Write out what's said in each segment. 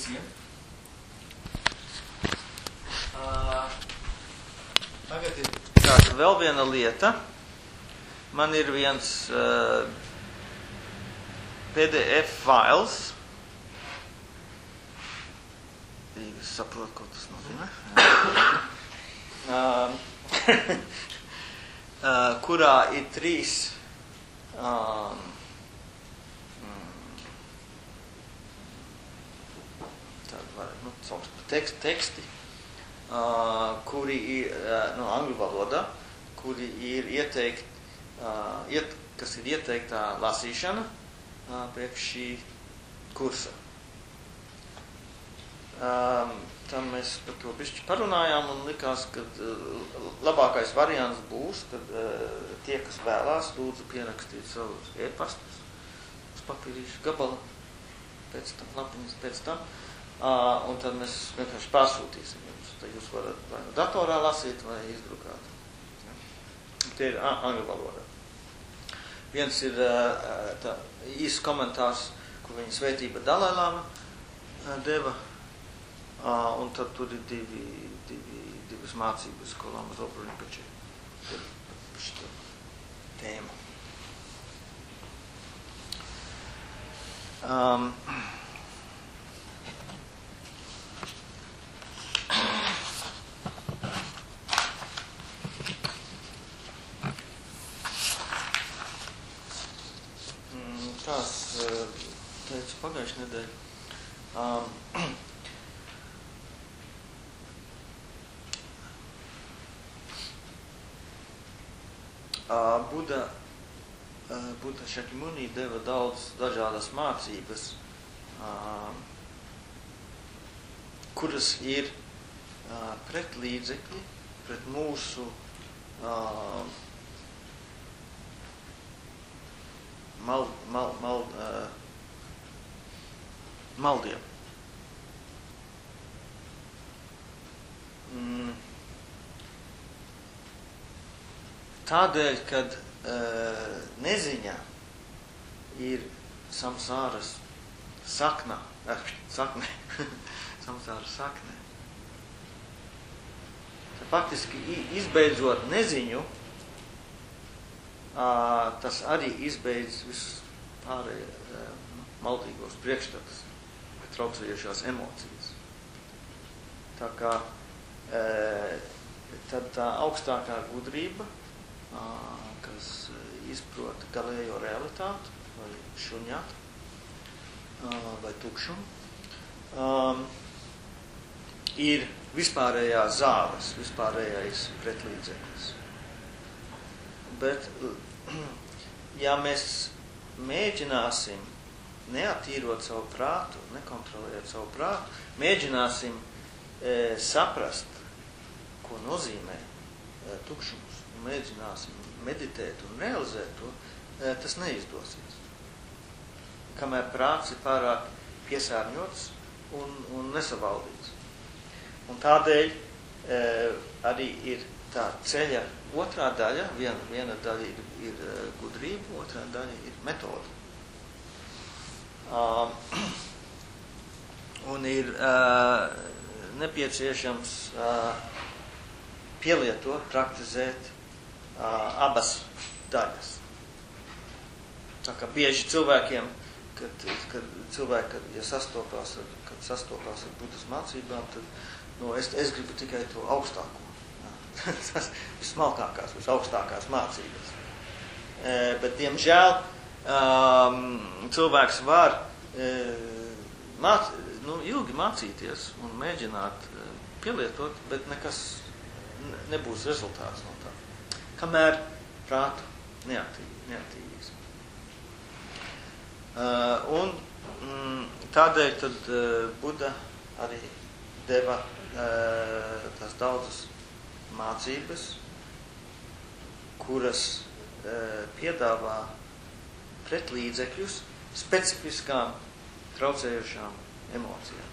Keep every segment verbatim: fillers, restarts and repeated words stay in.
visiem. Uh, tagad ir tāda vēl viena lieta. Man ir viens uh, P D F files. Es saprotu, ko tas nozīmē. uh, uh, kurā ir trīs um, Nu, teksti, teksti uh, kuri ir uh, no angļu valodā, kuri ir ieteikt, uh, iet, kas ir ieteiktā lasīšana uh, priekš šī kursa. Um, tam mēs par to bišķi parunājām un likās, ka uh, labākais variants būs, kad uh, tie, kas vēlās, lūdzu pierakstīt savus e-pastus uz papīrīšu gabala, pēc tam, lapiņas pēc tam. Uh, un tad mēs vienkārši pārsūtīsim jums. Tad jūs varat vai no datorā lasīt, vai izdrukāt. Ja? Tie ir angļu valodā. Viens ir uh, tā īsts komentārs, ko viņa svētība Dalai-lama uh, deva. Uh, un tad tur ir divi, divi, divas mācības, ko Lama Zopa Rinpoche par šo tēmu. Um, Tās teicu pagājušajā nedēļā. Um, uh, Buda, uh, Buda Šakimuni deva daudz dažādas mācības, uh, kuras ir uh, pret līdzekļi, pret mūsu uh, Mal, mal, mal, uh, maldiem. Mm. Tādēļ, kad uh, neziņā ir samsāras saknā, eh, saknē, samsāras saknē. Tad faktiski izbeidzot neziņu, Uh, tas arī izbeidz visus pārējos uh, maldīgos priekšstatus, traucējušās emocijas. Tā kā uh, tad tā augstākā gudrība, uh, kas izprot galējo realitāti, vai šuņāt, uh, vai tukšumu, um, ir vispārējā zāles, vispārējais pretlīdzeklis. Bet, ja mēs mēģināsim, neattīrot savu prātu, nekontrolējot savu prātu, mēģināsim e, saprast, ko nozīmē e, tukšums, un mēģināsim meditēt un realizēt to, e, tas neizdosies. Kamēr prāts ir pārāk piesārņots un, un nesavaldīts. Un tādēļ e, arī ir tā ceļa otrā daļa, viena, viena daļa ir, ir gudrība, otrā daļa ir metoda. Uh, un ir uh, nepieciešams uh, pielietot, praktizēt uh, abas daļas. Tā kā bieži cilvēkiem, kad, kad cilvēki, kad, ja sastopās ar, kad sastopās ar Budas mācībām, tad no, es, es gribu tikai to augstāko. Tas vismalkākās, visaugstākās mācības. E, bet, diemžēl, um, cilvēks var e, māc, nu, ilgi mācīties un mēģināt e, pielietot, bet nekas nebūs rezultāts no tā. Kamēr prātu neattīrīs. Uh, un mm, tādēļ tad uh, Buda arī deva uh, tās daudzas mācības, kuras e, piedāvā pretlīdzekļus specifiskām traucējušām emocijām.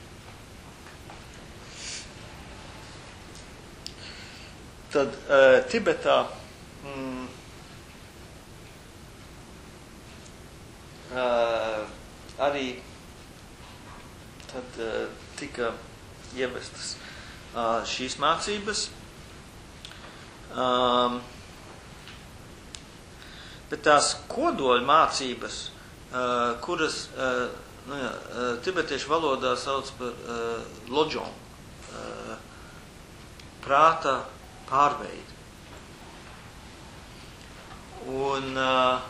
Tad e, Tibetā mm, e, arī tad uh, tika ievestas uh, šīs mācības. Um, bet tās kodoļa mācības, uh, kuras uh, nu, jā, uh, tibetiešu valodā sauc par uh, lojong, uh, prāta pārveidi. Un uh,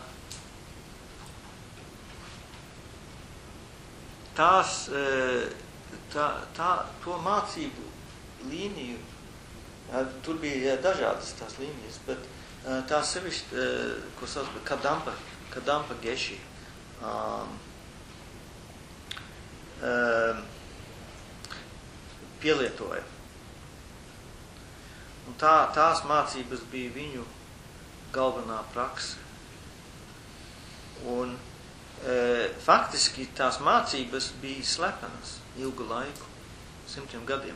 tās, uh, tā, tā, to mācību līniju, uh, tur bija dažādas tās līnijas, bet uh, tās sevišķi, uh, ko sauc par Kadampa, Kadampa Geši, um, uh, pielietoja. Un tā, tās mācības bija viņu galvenā prakse. Un e, faktiski tās mācības bija slepenas ilgu laiku, simtiem gadiem.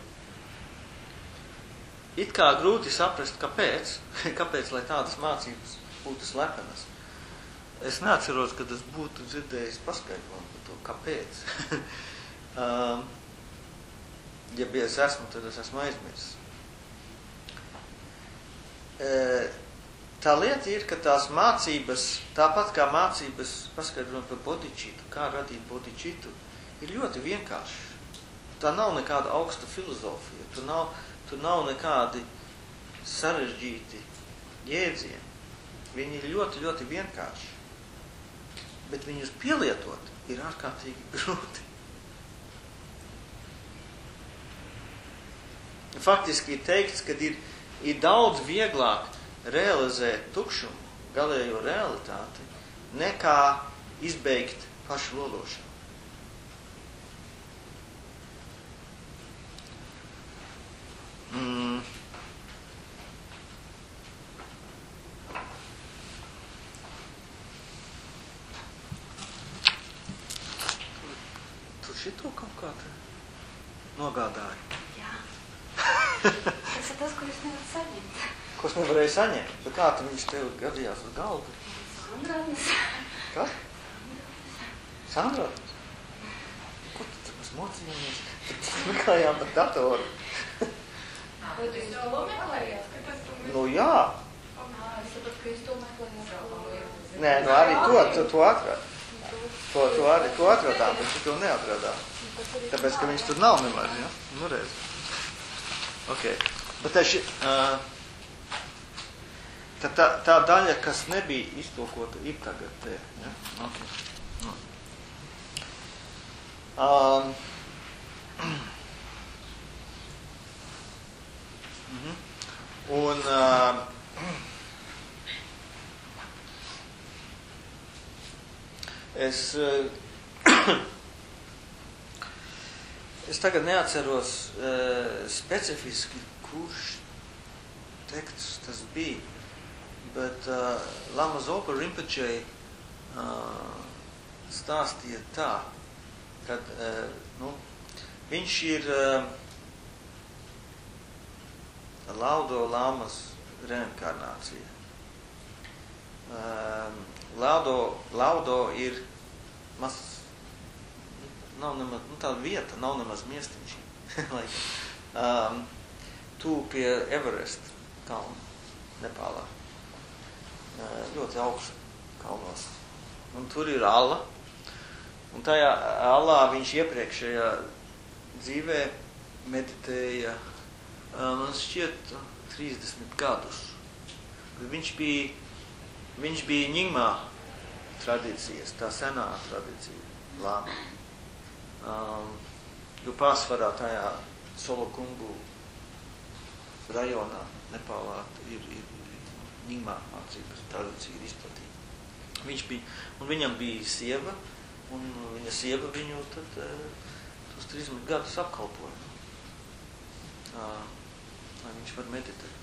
It kā grūti saprast, kāpēc, kāpēc, lai tādas mācības būtu slepenas. Es neatceros, kad es būtu dzirdējis paskaidrojumu par to, kāpēc. um, ja bija es esmu, tad es esmu aizmirsis. E, Tā lieta ir, ka tās mācības, tāpat kā mācības paskaidrojot par bodhicitu, kā radīt bodhicitu, ir ļoti vienkārši. Tā nav nekāda augsta filozofija, tur nav, tur nav nekādi sarežģīti jēdzieni. Viņi ir ļoti, ļoti vienkārši. Bet viņus pielietot ir ārkārtīgi grūti. Faktiski ir teikts, ka ir, ir daudz vieglāk realizēt tukšumu, galējo realitāti, nekā izbeigt pašu lološanu. Mm. Tu šito kaut kā te nogādāji? Jā. Tas ir tas, ko es nevaru saņemt. Ko es nevarēju saņemt? Bet kā tu viņš tev gadījās uz galdu? Sandrātnes. Kā? Sandrātnes? Ko tu tur mēs mocījāmies? Tad mekājām par datoru. Vai tu to meklējāt? Nu jā. Es sapratu, ka jūs to meklējāt. Nē, nu arī to, to, to atrad. To, to arī to atradām, bet tu to neatradām. Tāpēc, ka viņš tur nav nemaz, ja? Nu reiz. Ok. Bet teši... Uh, Tā, tā, tā daļa, kas nebija iztulkota, ir tagad te. Ja? Okay. Mm. Um. Mm-hmm. Un uh, es, uh, es tagad neatceros uh, specifiski, kurš teksts tas bija. Bet uh, Lama Zopa Rinpoche uh, stāstīja tā, kad uh, nu, viņš ir uh, Laudo Lamas reinkarnācija. Uh, Laudo, Laudo ir maz, nav nemaz, nu, tāda vieta, nav nemaz miestiņš. like, um, tu pie Everest kalna, Nepālā. Ļoti augstu kalnos. Un tur ir alla. Un tajā allā viņš iepriekšējā dzīvē meditēja, man šķiet, trīsdesmit gadus. Viņš bija, viņš bija Nyingmā tradīcijas, tā senā tradīcija, lāma. Um, jo pārsvarā tajā Solokungu rajonā, Nepālā, ir, ir Nyingmā mācības tradīcija ir izplatīta. Viņš bija, un viņam bija sieva, un viņa sieva viņu tad tos trīsdesmit gadus apkalpoja. Lai viņš var meditēt.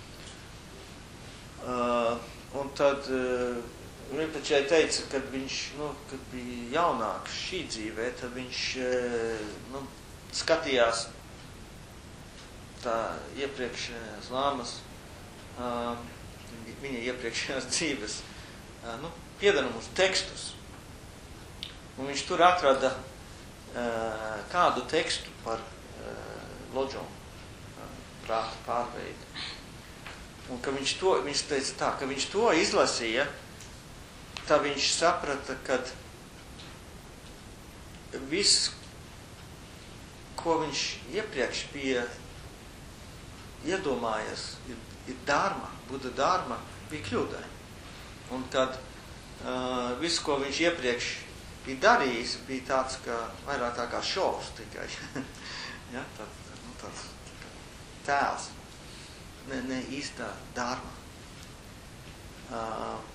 Un tad Rinpoche teica, kad viņš, nu, kad bija jaunāks šī dzīvē, tad viņš, nu, skatījās tā iepriekšējās lāmas, viņa iepriekšējās dzīves, nu, piedarumus tekstus. Un viņš tur atrada uh, kādu tekstu par uh, loģom, uh, prāta pārveidi. Un ka viņš to, viņš teica tā, ka viņš to izlasīja, tā viņš saprata, kad viss, ko viņš iepriekš bija iedomājies, ir, ir dārma, Buda dārma, bija kļūdaini. Un kad uh, viss, ko viņš iepriekš bija darījis, bija tāds, ka vairāk tā kā šovs tikai. ja, tā, nu, tāds tā tēls, ne, ne īstā dārma. Uh,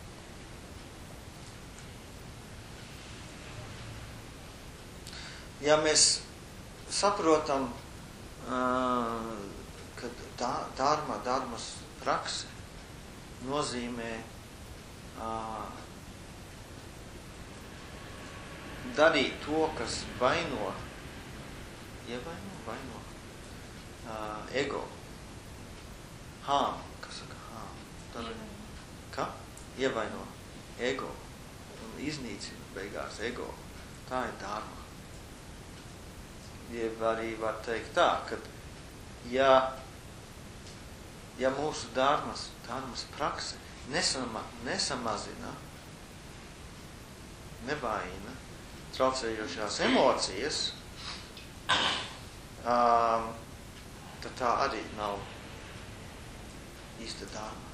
ja mēs saprotam, uh, ka dārma, dārmas prakse nozīmē uh, darīt to, kas vaino, ievaino, vaino, uh, ego, hām, kas saka hām, tad, ka? Ievaino ego un iznīcina beigās ego, tā ir dārma. Jeb arī var teikt tā, ka ja Ja mūsu dārmas, dārmas prakse nesama, nesamazina, nevaina traucējošās emocijas, um, tad tā arī nav īsta dārma.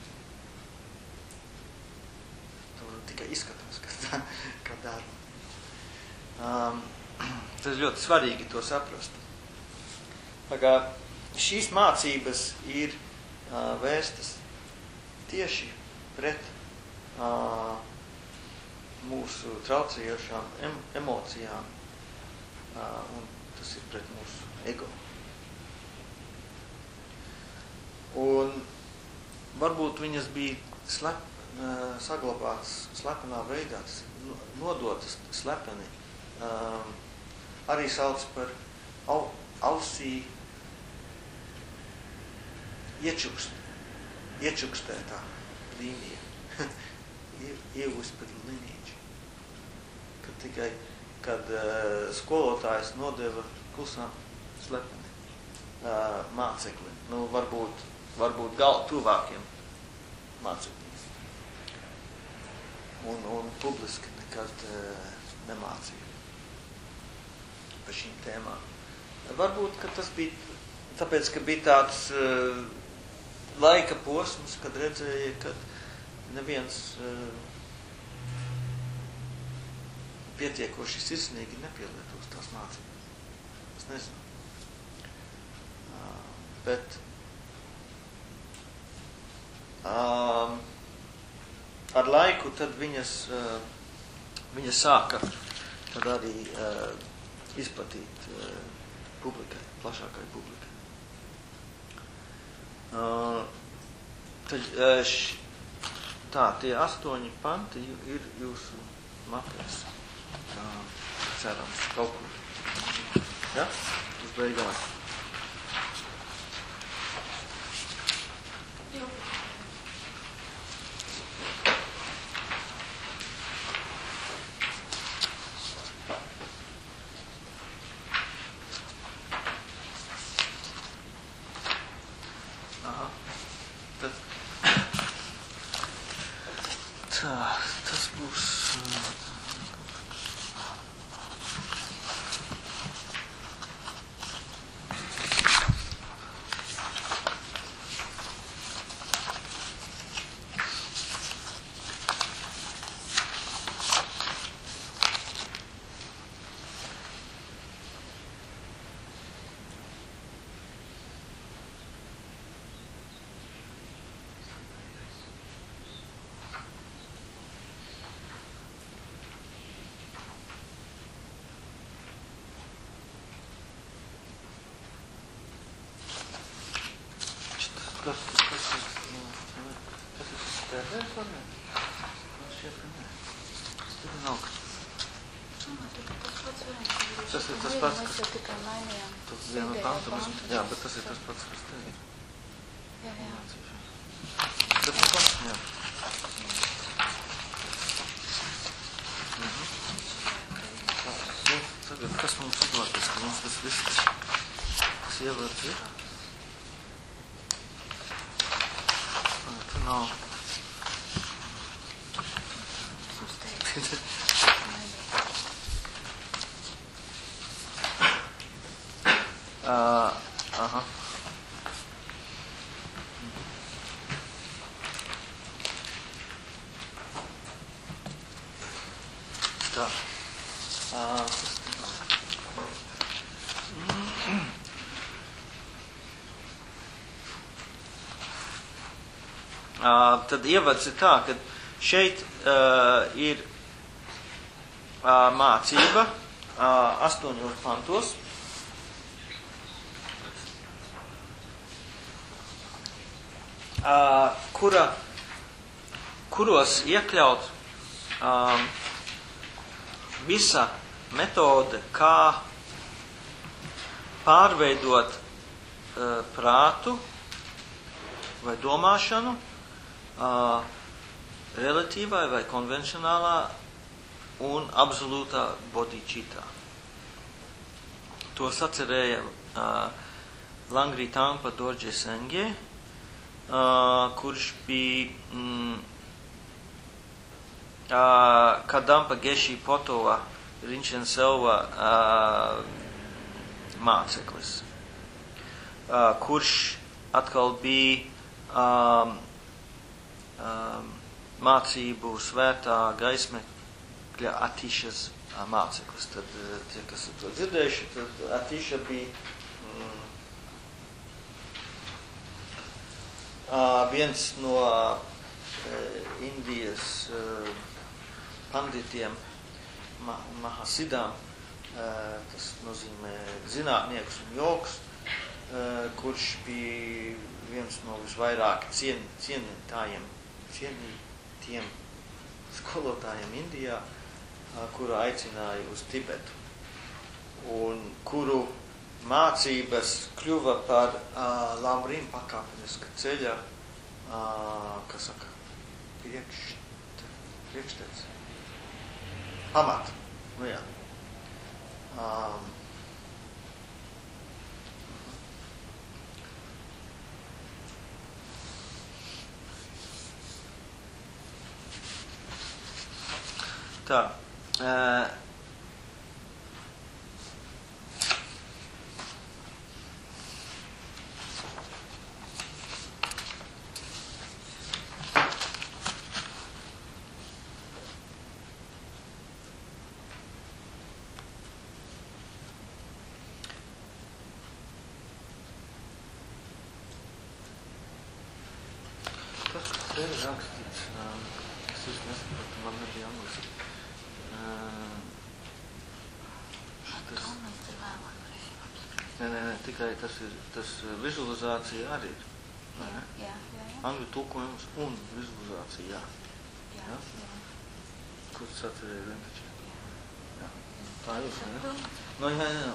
Tā tikai izskatās, ka tā kā dārma. Um, tas ļoti svarīgi to saprast. Tā kā šīs mācības ir uh, vēstas tieši pret uh, mūsu traucējošām em emocijām, uh, un tas ir pret mūsu ego. Un varbūt viņas bija slep, uh, saglabātas slepenā veidā, nodotas slepeni, uh, arī sauc par au, ausī iečukst, iečukstētā līnija, iewhispered lineage. Kad tikai, kad uh, skolotājs nodeva klusām slepeni uh, mācekli, nu varbūt, varbūt gal tuvākiem mācekļiem. Un, un publiski nekad uh, nemācīja par šīm tēmām. Varbūt, ka tas bija tāpēc, ka bija tāds uh, laika posms, kad redzēja, ka neviens uh, pietiekoši sirsnīgi nepielietos tās mācības. Es nezinu. Uh, bet uh, ar laiku tad viņas, uh, viņas sāka tad arī uh, izplatīt uh, publikai, plašākai publikai. Uh, tad, uh, š, tā, tie astoņi panti ir jūsu mapēs. Tā, cerams, kaut kur. Ja? Uz beigās. Tas, tas, tas, tas ir spēlēs, vai ne? Tas šeit ne. Tur nav. Tas ir tas pats, kas... Mēs jau tikai mainījām. Tas vienu pantu, mēs... Jā, bet tas ir tas pats, kas te ir. Jā, jā. Tas ir pats, jā. Mhm. Tas, kas mums izdoties, ka mums tas viss tas ievērt ir? Tu nav. uh, aha. Tā. Uh, Uh, tad ievads ir tā, ka šeit uh, ir uh, mācība uh, astoņos pantos. Uh, kura, kuros iekļaut um, visa metode, kā pārveidot uh, prātu vai domāšanu Uh, relatīvai vai konvencionālā un absolūtā bodhicittā. To sacerēja uh, Langri Tangpa Dorje Sengye, uh, kurš bija mm, uh, Kadampa Geshe Potova Rinchen Selva uh, māceklis, uh, kurš atkal bija um, Um, mācību svētā gaismekļa Atīšas uh, māceklis. Tad uh, tie, kas ir to dzirdējuši, tad Atīša bija mm, uh, viens no uh, Indijas uh, panditiem, ma Mahasidām, uh, tas nozīmē zinātnieks un joks, uh, kurš bija viens no visvairāk cien, cienītājiem cienītiem skolotājiem Indijā, kuru aicināja uz Tibetu, un kuru mācības kļuva par uh, Lamrim pakāpeniska ceļa, uh, kas saka, priekš, priekštec, pamat, nu jā. Um, Tā. Uh, tas, kas te ir rakstīts, um, es jūs nesapratu, man nebija angliski. Nē, nē, nē, tikai tas ir, tas vizualizācija arī ir. Jā, jā, jā. Angļu tulkojums un vizualizācija, jā. Jā, jā. jā. Kur tas atcerēja Rinpoche? Jā. Tā jūs, ne? Nu, jā, jā.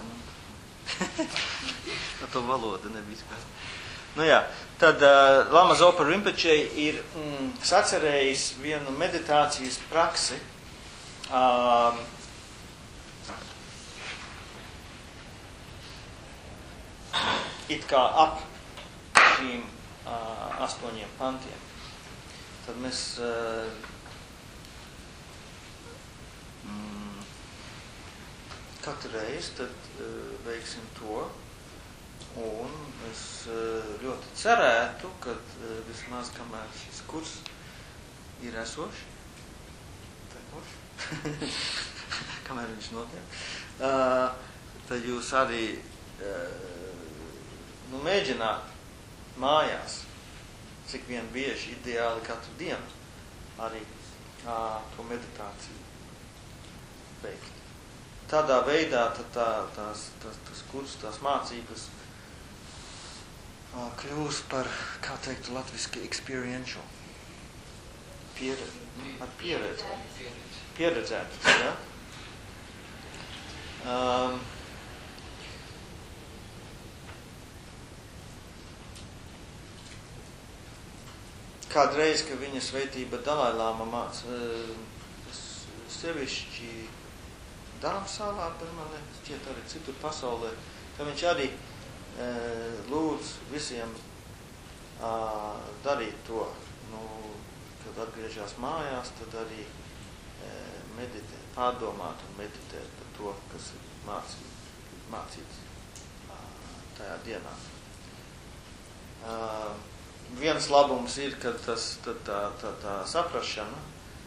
Ar to valodu nebija skaidrs. Nu jā, tad uh, Lama Zopa Rinpoche ir mm, sacerējis vienu meditācijas praksi, um, it kā ap šīm uh, astoņiem pantiem. Tad mēs uh, mm, katru reizi tad uh, veiksim to, un es uh, ļoti cerētu, ka uh, vismaz kamēr šis kurs ir esošs, tekoši, kamēr viņš notiek, uh, tad jūs arī uh, nu, mēģināt mājās, cik vien bieži, ideāli katru dienu, arī ā, to meditāciju veikt. Tādā veidā tad tā, tās, tās, tas kurs, tās mācības ā, kļūs par, kā teiktu latviski, experiential. Piere, ar pieredzi. Pieredzētas, ja? Um, Kādreiz, ka viņa sveitība Dalai Lama māca, sevišķi Dārmsalā, bet man liekas, šķiet arī citur pasaulē, ka viņš arī e, lūdz visiem a, darīt to, nu, kad atgriežās mājās, tad arī e, meditēt, pārdomāt un meditēt par to, kas ir mācīt, mācīts a, tajā dienā. A, viens labums ir, ka tas, tā, tā, tā, tā saprašana,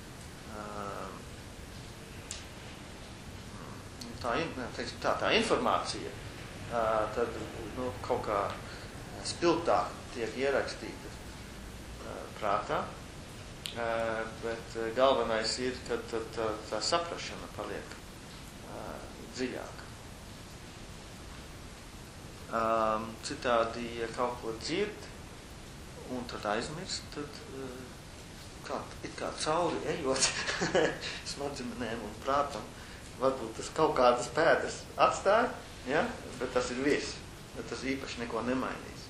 tā, teiksim, tā, tā informācija tad nu, kaut kā spilgtāk tiek ierakstīta prātā, bet galvenais ir, ka tā, tā, tā saprašana paliek dziļāka. Citādi, ja kaut ko dzird un tad aizmirst, tad kā, it kā cauri ejot smadzenēm un prātam, varbūt tas kaut kādas pēdas atstāja, ja? Bet tas ir viss, bet tas īpaši neko nemainīs.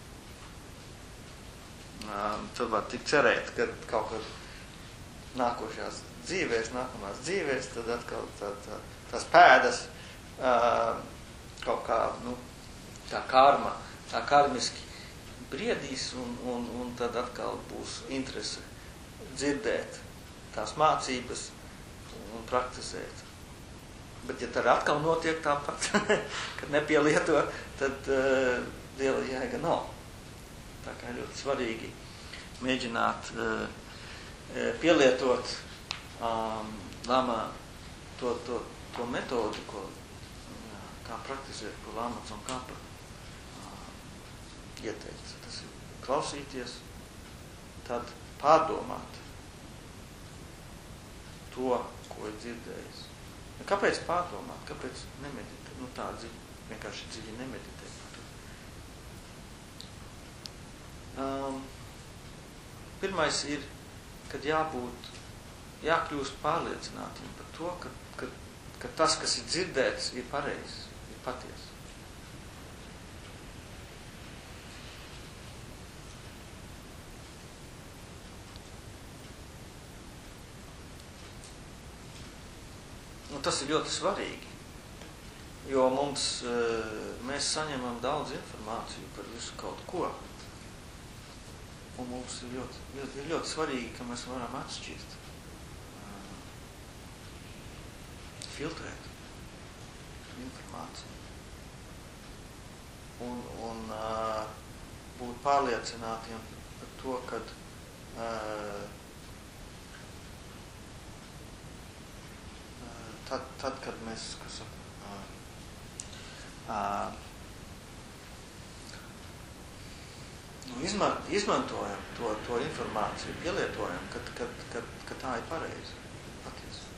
Um, tad var tik cerēt, ka kaut kad nākošās dzīvēs, nākamās dzīvēs, tad atkal tā, tā, tās pēdas uh, kaut kā, nu, tā karma, tā karmiski briedīs un, un, un tad atkal būs interese dzirdēt tās mācības un praktizēt. Bet ja tad atkal notiek tāpat, kad nepielieto, tad uh, liela jēga nav. Tā kā ļoti svarīgi mēģināt uh, pielietot um, lama to, to, to metodu, ko, jā, kā praktizēt, ko Lama Tsongkhapa uh, ieteica. Tas ir klausīties, tad pārdomāt to, ko ir dzirdējis. Kāpēc pārdomāt? Kāpēc nemeditēt? Nu tā dziļi, vienkārši dziļi nemeditēt. Um, pirmais ir, kad jābūt, jākļūst pārliecinātiem par to, ka, ka, ka tas, kas ir dzirdēts, ir pareizs, ir patiesa. Un tas ir ļoti svarīgi, jo mums, mēs saņemam daudz informāciju par visu kaut ko. Un mums ir ļoti, ļoti, ļoti svarīgi, ka mēs varam atšķirt, filtrēt informāciju. Un, un būt pārliecinātiem par to, kad Tad, tad, kad mēs, kas saka, uh, uh, nu, izman, izmantojam to, to informāciju, pielietojam, kad, kad, kad, kad tā ir pareizi, patiesi.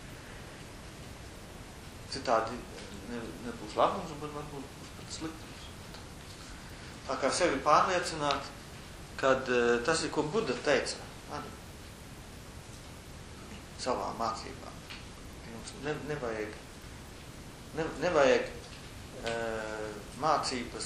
Citādi ne, nebūs labums, bet varbūt būs pat sliktums. Tā kā sevi pārliecināt, kad uh, tas ir, ko Buda teica arī savā mācībā. Ne, nevajag, ne, nevajag e, mācības,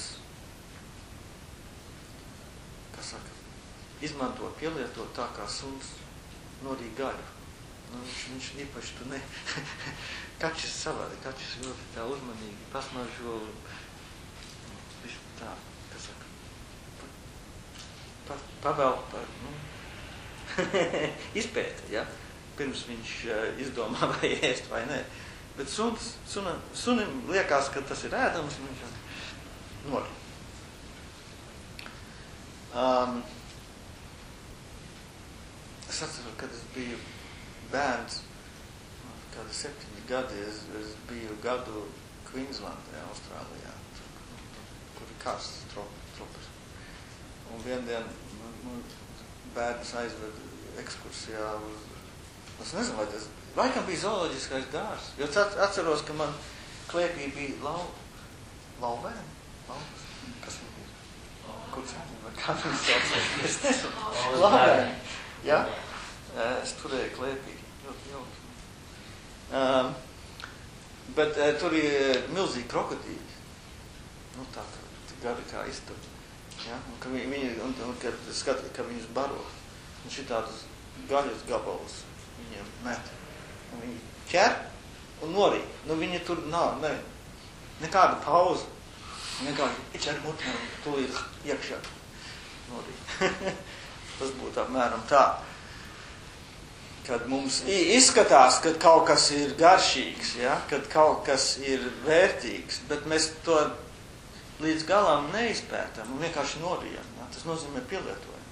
kā saka, izmantot, pielietot tā kā suns norīja gaļu. Nu, viņš, viņš īpaši tu ne, kaķis savādi, kaķis ļoti tā uzmanīgi pasmaržo, viņš tā, kā saka, pa, pavēl par, nu, izpēta, ja? Pirms viņš uh, izdomā, vai ēst vai nē. Bet suns, suna, sunim liekas, ka tas ir ēdams, un viņš norīja. Um, es atceru, kad es biju bērns, kādi septiņi gadi, es, es biju gadu Queenslandē, Austrālijā, kur ir karsts tropas. Un vien dien man bērns aizved ekskursijā uz Es nezinu, vai tas laikam bija zooloģiskais dārs, jo atceros, ka man klēpī bija lau, lauvēni, lauvas, kas viņi ir, kucēni, vai kā viņi saucās, es nezinu, lauvēni, ja, es turēju klēpī, ļoti jauki. Um, bet uh, tur ir milzīgi krokodīļi, nu tā, tā gari kā istaba, ja, un ka viņi, viņi un, un kad skati, ka viņus baro, un šitādus gaļas gabalus viņiem met. Un viņi ķer un norīja. nu viņi tur nav, ne, nekāda pauza. Vienkārši, viņš ar mutnēm tūlīt iekšā. Norīt. Tas būtu apmēram tā. Kad mums izskatās, ka kaut kas ir garšīgs, ja? Kad kaut kas ir vērtīgs, bet mēs to līdz galam neizpētam un vienkārši norijam. Ja? Tas nozīmē pielietojam.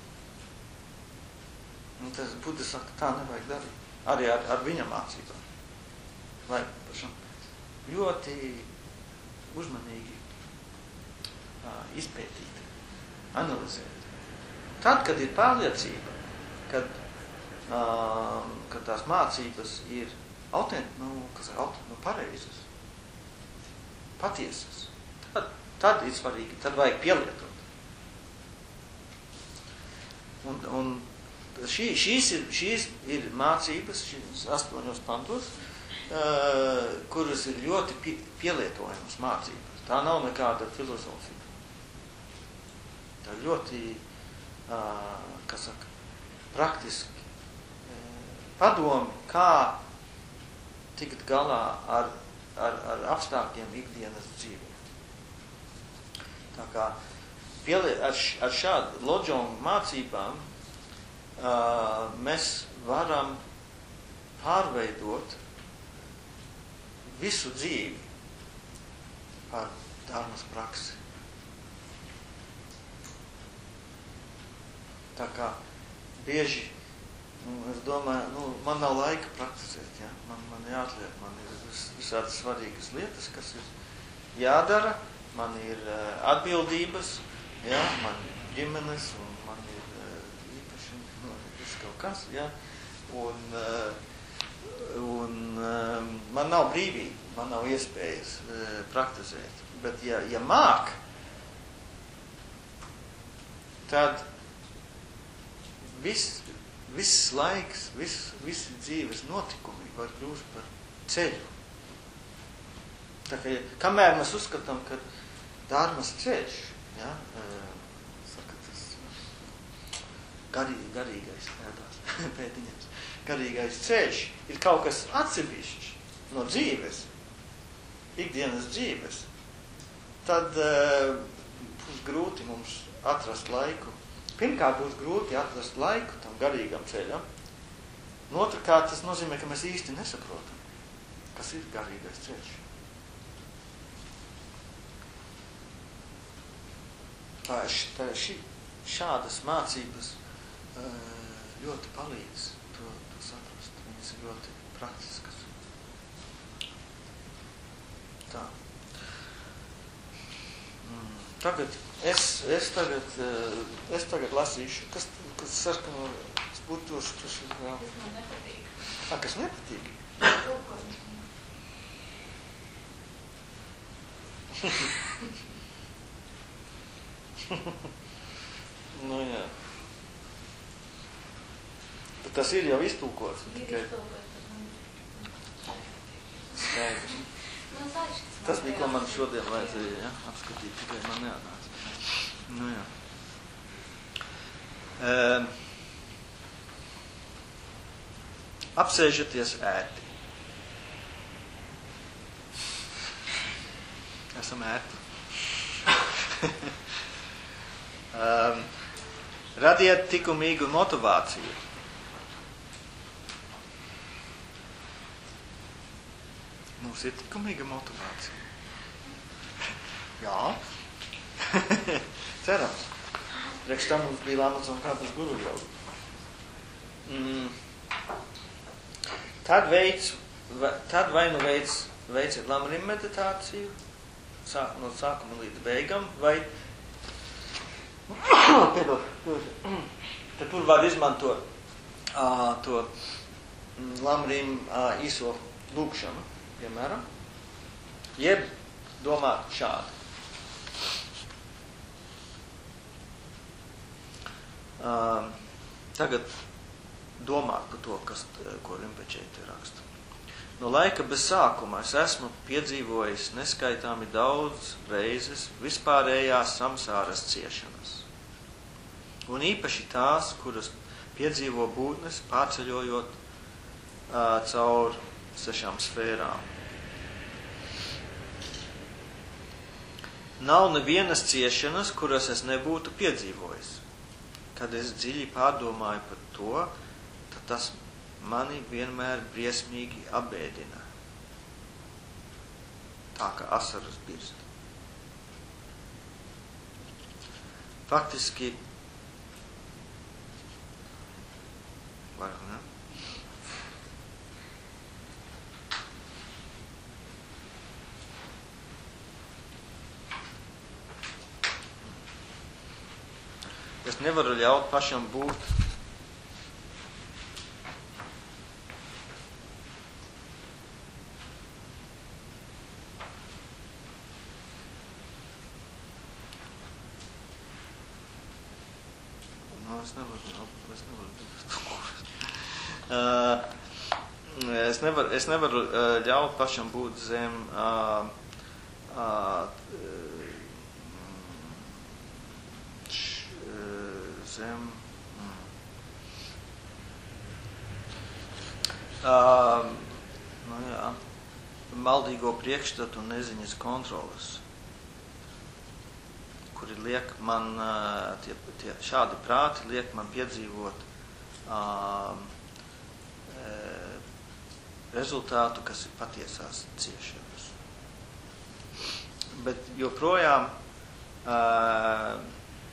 Un tas Buda saka, tā nevajag darīt. Arī ar, ar viņa mācībām. Vajag pašam ļoti uzmanīgi ā, izpētīt, analizēt. Tad, kad ir pārliecība, kad Uh, ka tās mācības ir autent, nu, kas ir autent, nu, pareizas, patiesas, tad, tad ir svarīgi, tad vajag pielietot. Un, un šī, šīs, ir, šīs ir mācības, šīs astoņos pantos, uh, kuras ir ļoti pie, pielietojamas mācības. Tā nav nekāda filozofija. Tā ļoti, uh, kas saka, praktiski padomi, kā tikt galā ar, ar, ar apstākļiem ikdienas dzīvē. Tā kā pielie, ar, š, ar šādu loģongu mācībām uh, mēs varam pārveidot visu dzīvi par dharmas praksi. Tā kā bieži Nu, es domāju, nu, man nav laika praktizēt, ja? man, man jāatliek, man ir vis, visādas svarīgas lietas, kas ir jādara, man ir uh, atbildības, ja? Man ir ģimenes, un man ir uh, īpaši, nu, viss kaut kas, ja? un, uh, un uh, man nav brīvība, man nav iespējas uh, praktizēt, bet ja, ja māk, tad viss, Viss laiks, viss, visi dzīves notikumi var kļūt par ceļu. Tā kā, kamēr mēs uzskatām, ka dharmas ceļš, ja, saka tas garī, garīgais, tādās pēdiņas, garīgais ceļš ir kaut kas atsevišķs no dzīves, ikdienas dzīves, tad uh, būs grūti mums atrast laiku. Pirmkārt, būs grūti atrast laiku tam garīgam ceļam. Un otrkārt, tas nozīmē, ka mēs īsti nesaprotam, kas ir garīgais ceļš. Tā, tā, ši, šādas mācības ļoti palīdz to, to saprast. Viņas ir ļoti praktiskas. Tā. Mm. Tagad Es, es, tagad, es tagad lasīšu, kas, kas sarkano spurtos, tas ir vēl. Tas man nepatīk. Ā, kas nepatīk? Nu jā. Bet tas ir jau iztulkots. Ir tikai... iztulkots, tas man Skaidrs. Man sāks, kas Tas bija, ko man šodien vajadzēja, ja? Apskatīt, tikai man jānāc. Nu jā. Um, apsēžaties ērti. Esam ērti. um, radiet likumīgu motivāciju. Mums ir likumīga motivācija. Jā. Cerams. Priekš tam mums bija Lāmas un kādas guru jau. Mm. Tad veids, tad vai nu veids, veiciet lamrim meditāciju, sāk, no sākuma līdz beigam, vai tad tur var izmantot uh, to lamrim uh, īso lūkšanu, piemēram, jeb domāt šādi. Uh, tagad domāt par to, kas, ko Rinpoche te raksta. No laika bez sākuma es esmu piedzīvojis neskaitāmi daudz reizes vispārējās samsāras ciešanas. Un īpaši tās, kuras piedzīvo būtnes pārceļojot uh, caur sešām sfērām. Nav nevienas ciešanas, kuras es nebūtu piedzīvojis. Kad es dziļi pārdomāju par to, tad tas mani vienmēr briesmīgi apbēdina. Tā kā asaras birst. Faktiski, var, ne? Es nevaru ļaut pašam būt no, es nevaru es nevaru uh, es nevaru es nevaru uh, ļaut pašam būt zem uh, uh, zem uh, nu jā, maldīgo priekšstatu un neziņas kontroles, kuri liek man, uh, tie, tie šādi prāti liek man piedzīvot uh, uh, rezultātu, kas ir patiesās ciešanas. Bet joprojām uh,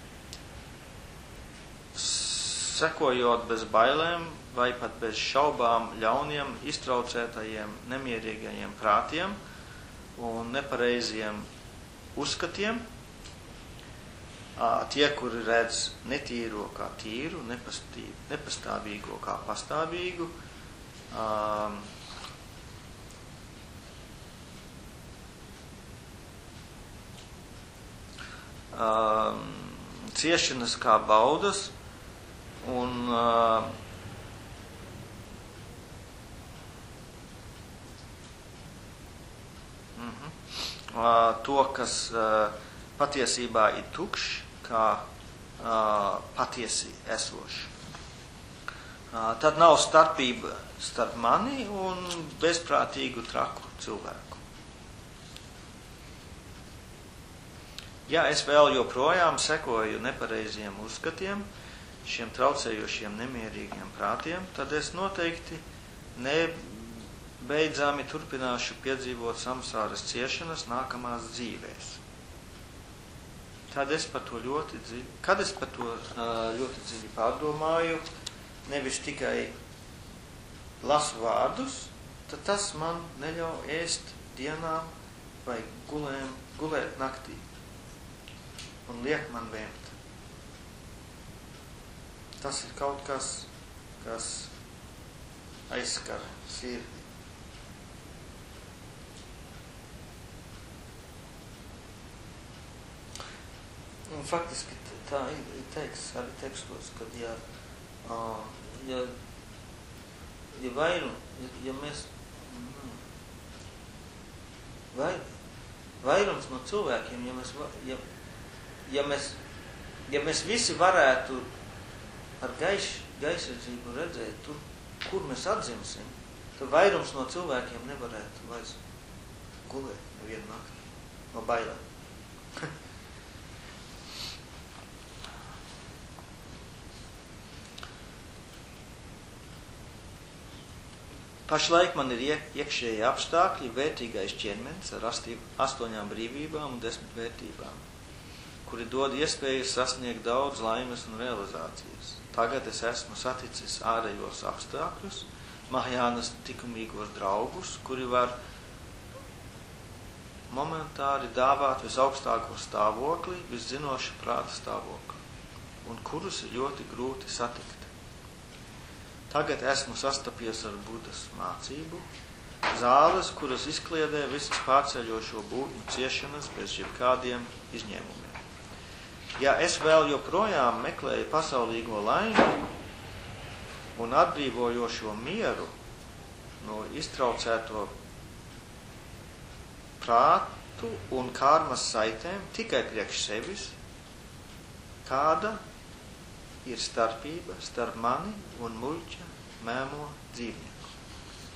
sekojot bez bailēm vai pat bez šaubām ļauniem, iztraucētajiem, nemierīgajiem prātiem un nepareiziem uzskatiem, tie, kuri redz netīro kā tīru, nepastāvīgo kā pastāvīgu, ciešanas kā baudas, un uh, uh-huh. uh, to, kas uh, patiesībā ir tukšs, kā uh, patiesi esošs. Uh, tad nav starpība starp mani un bezprātīgu traku cilvēku. Ja es vēl joprojām sekoju nepareiziem uzskatiem, šiem traucējošiem nemierīgiem prātiem, tad es noteikti nebeidzami turpināšu piedzīvot samsāras ciešanas nākamās dzīvēs. Tad es par to ļoti dziļi, kad es par to ļoti dziļi pārdomāju, nevis tikai lasu vārdus, tad tas man neļauj ēst dienām vai gulēm, gulēt naktī un liek man vēmt. Tas ir kaut kas, kas aizskar sirdi. Un faktiski tā ir teiks arī tekstos, kad ja, ja, ja vairum, ja, ja mēs, vai, vairums no cilvēkiem, ja mēs, ja, ja mēs, ja mēs visi varētu ar gaiš, gaisredzību redzēt, tur, kur mēs atzimsim, tad vairums no cilvēkiem nevarētu vairs gulēt nevienu nakti no bailēm. Pašlaik man ir iekšēji apstākļi, vērtīgais ķermenis ar astoņām brīvībām un desmit vērtībām, kuri dod iespēju sasniegt daudz laimes un realizācijas. Tagad es esmu saticis ārējos apstākļus, Mahajānas likumīgos draugus, kuri var momentāri dāvāt visaugstāko stāvokli, viszinoša prāta stāvokli, un kurus ir ļoti grūti satikt. Tagad esmu sastapies ar Budas mācību, zāles, kuras izkliedē visas pārceļošo būtņu ciešanas bez jebkādiem izņēmumiem. Ja es vēl joprojām meklēju pasaulīgo laimi un atbrīvojošo mieru no iztraucēto prātu un karmas saitēm tikai priekš sevis, kāda ir starpība starp mani un muļķa mēmo dzīvnieku.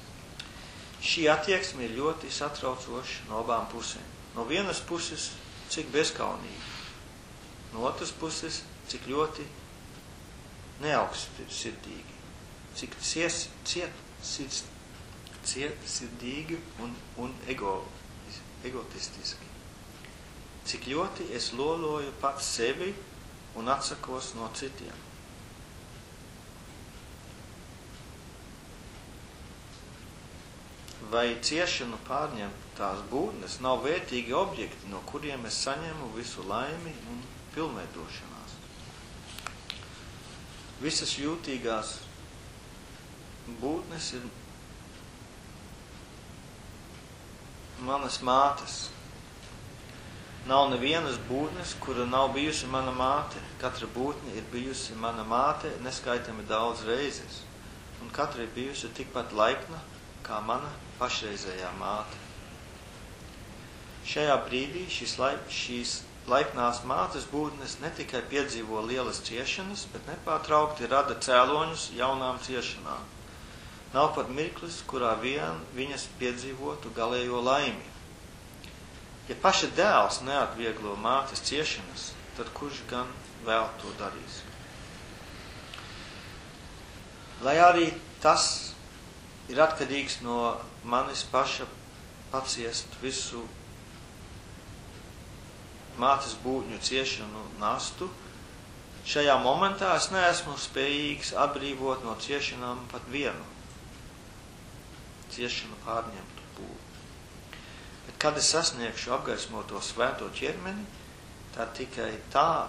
Šī attieksme ir ļoti satraucoša no abām pusēm. No vienas puses cik bezkaunīgi. No otras puses, cik ļoti neaugstsirdīgi, cik cies, ciet, ciet, ciet sirdīgi un, un ego, egotistiski. Cik ļoti es loloju pats sevi un atsakos no citiem. Vai ciešanu pārņemtās būtnes nav vērtīgi objekti, no kuriem es saņemu visu laimi un pilnveidošanās? Visas jūtīgās būtnes ir manas mātes. Nav nevienas būtnes, kura nav bijusi mana māte. Katra būtne ir bijusi mana māte neskaitami daudz reizes, un katra ir bijusi tikpat laipna kā mana pašreizējā māte. Šajā brīdī šīs, laip, šīs laipnās mātes būtnes ne tikai piedzīvo lielas ciešanas, bet nepārtraukti rada cēloņus jaunām ciešanām. Nav pat mirklis, kurā vien viņas piedzīvotu galējo laimi. Ja paša dēls neatvieglo mātes ciešanas, tad kurš gan vēl to darīs? Lai arī tas ir atkarīgs no manis paša paciest visu mātes būtņu ciešanu nastu, šajā momentā es neesmu spējīgs atbrīvot no ciešanām pat vienu ciešanu pārņemtu būtni. Bet kad es sasniegšu apgaismoto svēto ķermeni, tad tikai tā,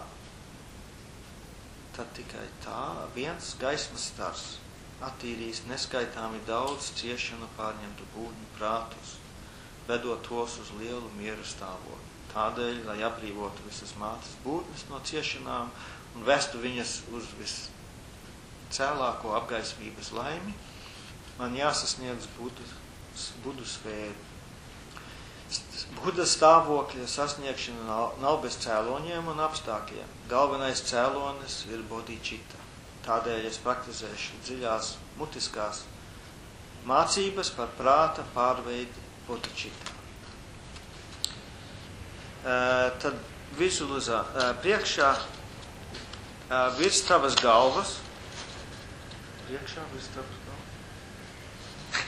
tad tikai tā viens gaismas stars attīrīs neskaitāmi daudz ciešanu pārņemtu būtņu prātus, vedot tos uz lielu mieru stāvokli. Tādēļ, lai atbrīvotu visas mātes būtnes no ciešanām un vestu viņas uz viscēlāko apgaismības laimi, man jāsasniedz budu sfēru. Buda stāvokļa sasniegšana nav, nav bez cēloņiem un apstākļiem. Galvenais cēlonis ir bodhicitta. Tādēļ es praktizēšu dziļās mutiskās mācības par prāta pārveidi bodhicitta. Uh, tad vizualizā uh, priekšā uh, virs tavas galvas. Priekšā virs tavas galvas.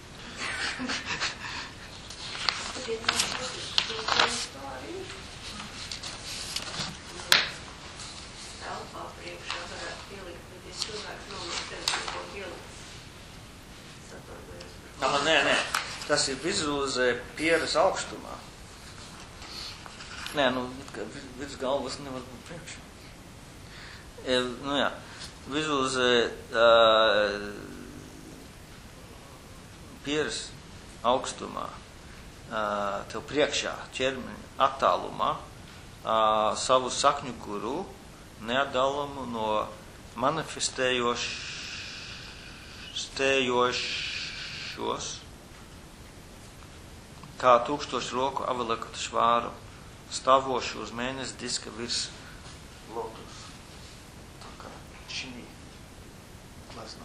Telpā priekšā varētu pielikt, bet ja cilvēks nav no tevis neko pielikt. Saproties. Ah, nē, nē. Tas ir vizualizē pieres augstumā. Nē, nu, virs galvas nevar būt priekšā. E, nu jā, vizualizē uh, pieres augstumā. Uh, tev priekšā ķermeņa attālumā uh, savu sakņu guru neatdalamu no manifestējošos kā tūkstošu roku avalekata švāru stāvošu uz mēnesi diska virs lotus. Tā kā šī gleznā.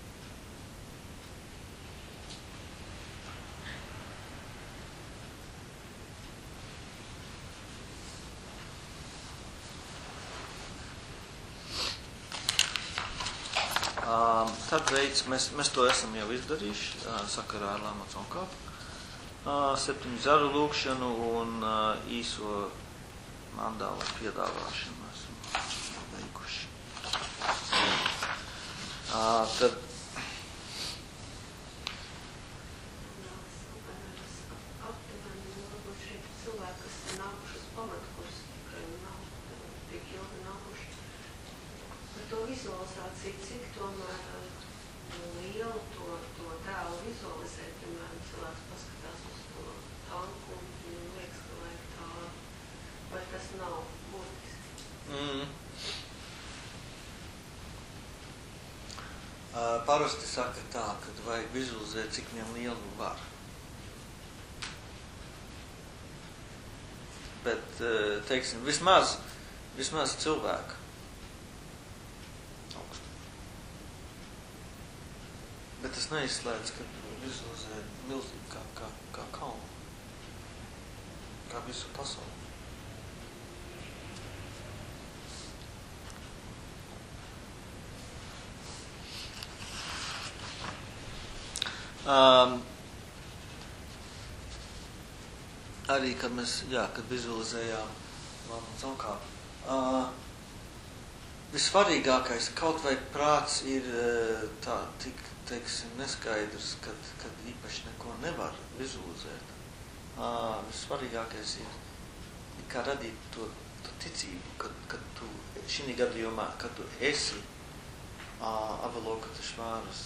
Um, tad veids, mēs, mēs to esam jau izdarījuši uh, sakarā ar Lama Tsongkāpu. Uh, septiņu zaru lūkšanu un uh, īso mandāla piedāvāšanu esam veikuši. Uh, tad vizualizācija, cik tomēr lielu to, to tēlu vizualizēt, piemēram, cilvēks paskatās uz to tanku un liekas, ka vajag tā, vai tas nav būtiski? Mm. Uh, parasti saka tā, ka vajag vizualizēt, cik vien lielu var. Bet, uh, teiksim, vismaz, vismaz cilvēku. Bet tas neizslēdz, ka vizualizē milzīgi kā, kā, kā kalnu, kā visu pasauli. Um, arī, kad mēs, jā, kad vizualizējām Lāmu Caukā, uh, vissvarīgākais, kaut vai prāts ir tā tik, teiksim, neskaidrs, kad, kad īpaši neko nevar vizualizēt. Uh, vissvarīgākais ir, kā radīt to, to ticību, kad, kad tu, šī gadījumā, kad tu esi uh, Avalokiteshvaras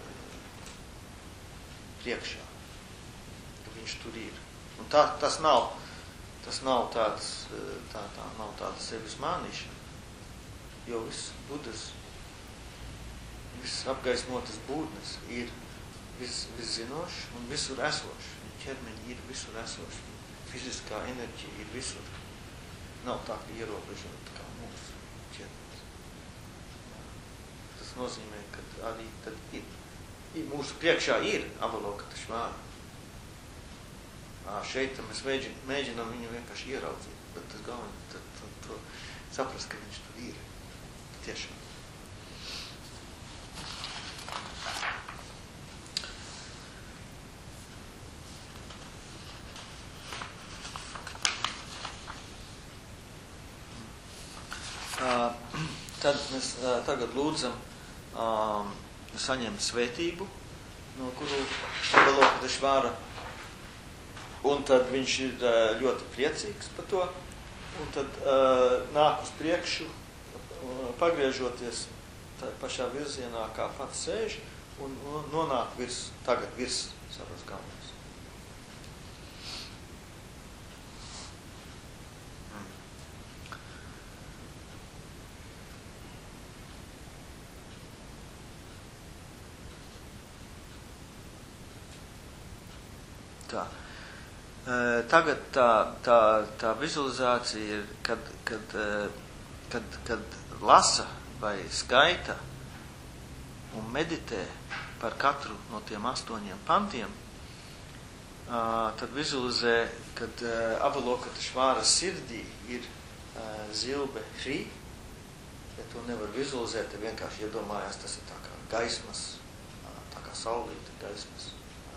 priekšā, ka viņš tur ir. Un tā, tas nav, tas nav tāds, tā, tā nav tāda sevis mānīšana, jo viss Budas, viss apgaismotas būtnes ir vis, viszinošs un visur esošs. Viņa ķermeņi ir visur esoši. Fiziskā enerģija ir visur. Nav tā, ka ierobežot kā mūsu ķermenis. Tas nozīmē, ka arī tad ir mūsu priekšā ir Avalokiteshvara. Šeit mēs mēģinām viņu vienkārši ieraudzīt, bet tas galvenais tad, tad, to saprast, ka viņš tur ir. Tiešām. Uh, tad mēs uh, tagad lūdzam um, saņemt svētību, no kuru Avalokiteshvara, un tad viņš ir ļoti priecīgs par to, un tad uh, nāk uz priekšu, uh, pagriežoties tā pašā virzienā, kā pats sēž, un, un nonāk virs, tagad virs savas galvas. Tā. Tagad tā, tā, tā vizualizācija ir, kad, kad, kad, kad lasa vai skaita un meditē par katru no tiem astoņiem pantiem, tad vizualizē, kad Avalokiteshvaras sirdī ir zilbe Hri. Ja to nevar vizualizēt, tad vienkārši iedomājās, tas ir tā kā gaismas, tā kā saulīta gaismas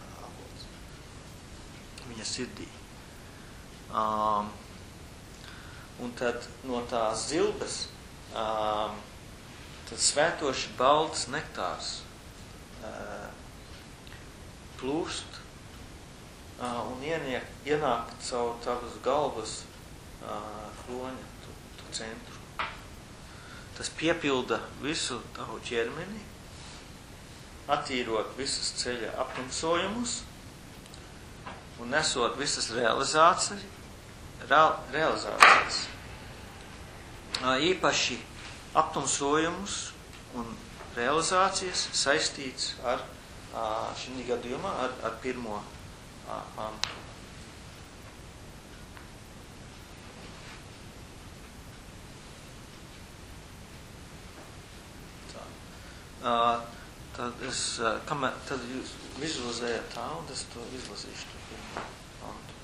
viņa sirdī. Um, un tad no tās zilbes um, tad svētoši balts nektārs uh, plūst uh, un ieniek, ienāk caur tavas galvas uh, kloņa, tu, tu centru. Tas piepilda visu tavu ķermeni, attīrot visas ceļa aptumsojumus, un nesot visas realizācijas, realizācijas. Īpaši aptumsojumus un realizācijas saistīts ar šī gadījumā ar, ar pirmo pantu. Tā. Tad es, kamēr, tad jūs vizualizējat tā, un es to izlasīšu to pirmo pantu.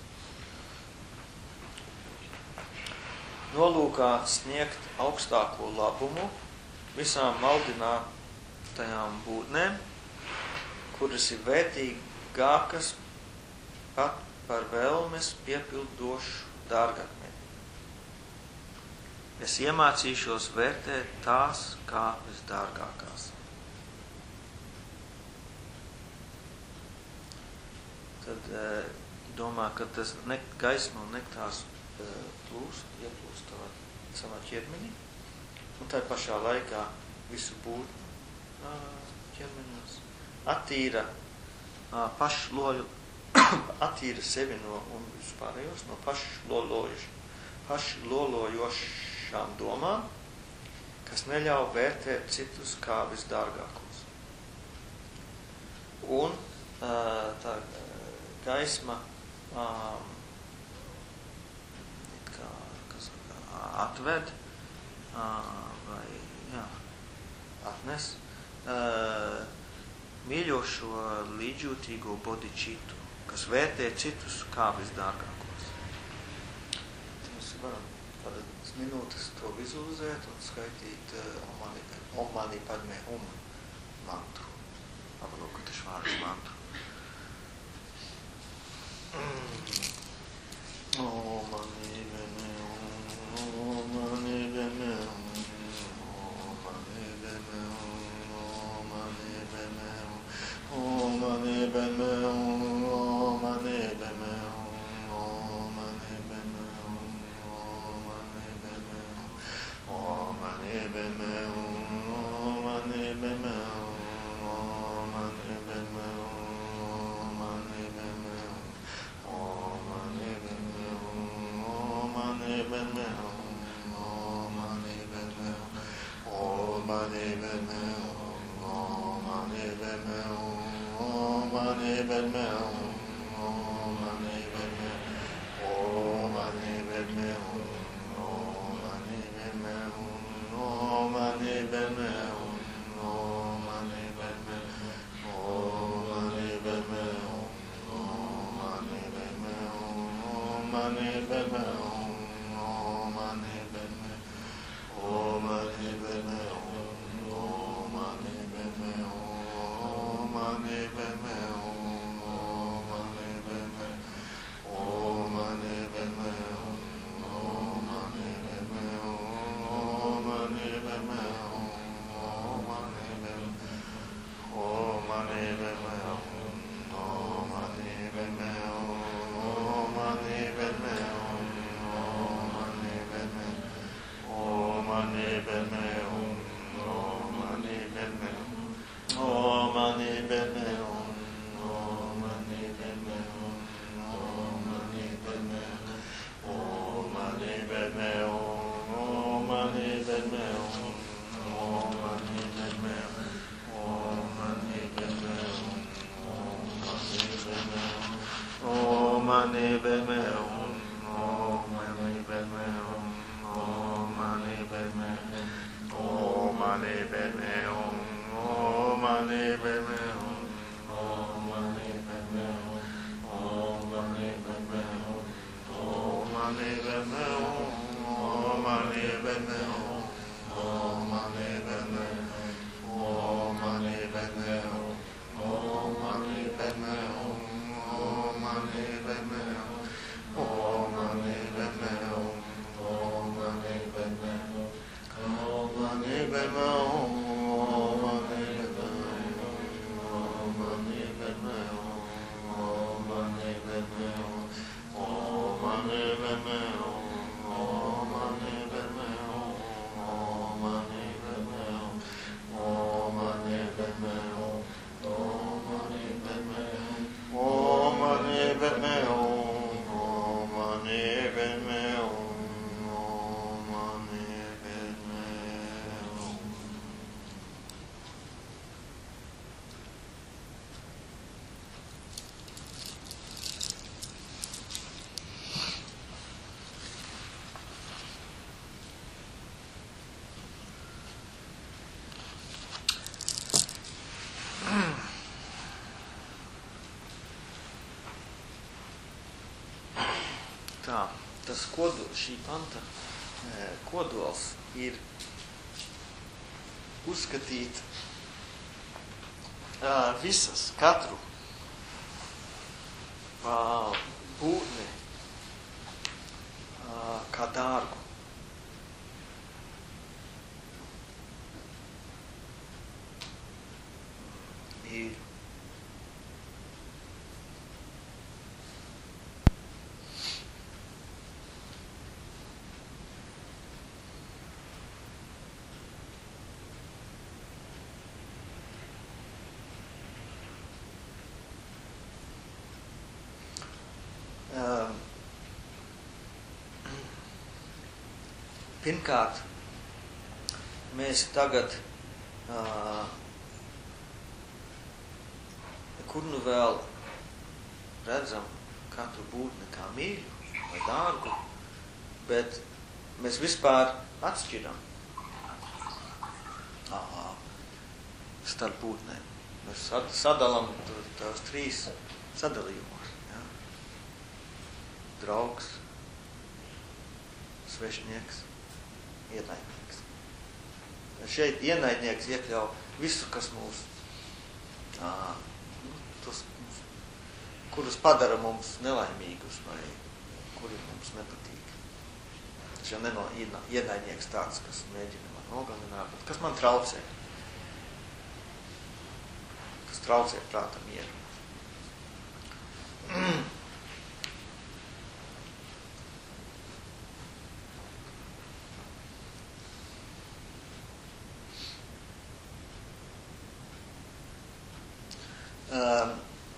Nolūkā sniegt augstāko labumu visām maldinātajām būtnēm, kuras ir vērtīgākas pat par vēlmes piepildošu dārgakmeni. Es iemācīšos vērtēt tās kā visdārgākās. Tad e, domā, ka tas ne, gaisma un nektārs e, plūst, ieplūst tavā, savā ķermenī, un tā pašā laikā visu būtni ķermeņos attīra a, pašloju, attīra sevi no un vispārējos no pašlolojuš, pašlolojošām domām, kas neļauj vērtēt citus kā visdārgākos. Un a, tā gaisma um, kā, kas, atved uh, vai jā, atnes uh, mīļošo līdzjūtīgo bodičitu, kas vērtē citus kā visdārgākos. Mēs varam kādas minūtes to vizualizēt un skaitīt uh, Om Mani Padme Hum mantru. Avalokiteshvara's mantra. Om Mani Padme Hum, Om Mani Padme Hum, Om Mani Padme Hum, Om Mani Padme Hum, Om Mani Padme Hum, Om Mani Padme Hum, Om Mani Padme Hum, Om Mani Padme Hum, Om Mani Padme Hum. Tā, tas kodols, šī panta kodols ir uzskatīt uh, visas, katru uh, būtni uh, kā dārgu. Ir Pirmkārt, mēs tagad, uh, kur nu vēl redzam katru būtni kā mīļu vai dārgu, bet mēs vispār atšķiram uh, starp būtnēm. Mēs sadalam tās trīs sadalījumos. Ja? Draugs, svešinieks, ienaidnieks. Šeit ienaidnieks iekļauj visu, kas mūs tā, nu, tos, kurus padara mums nelaimīgus vai kuri mums nepatīk. Tas jau neno ienaidnieks tāds, kas mēģina man nogalināt, bet kas man traucē. Kas traucē prāta mieru. Um,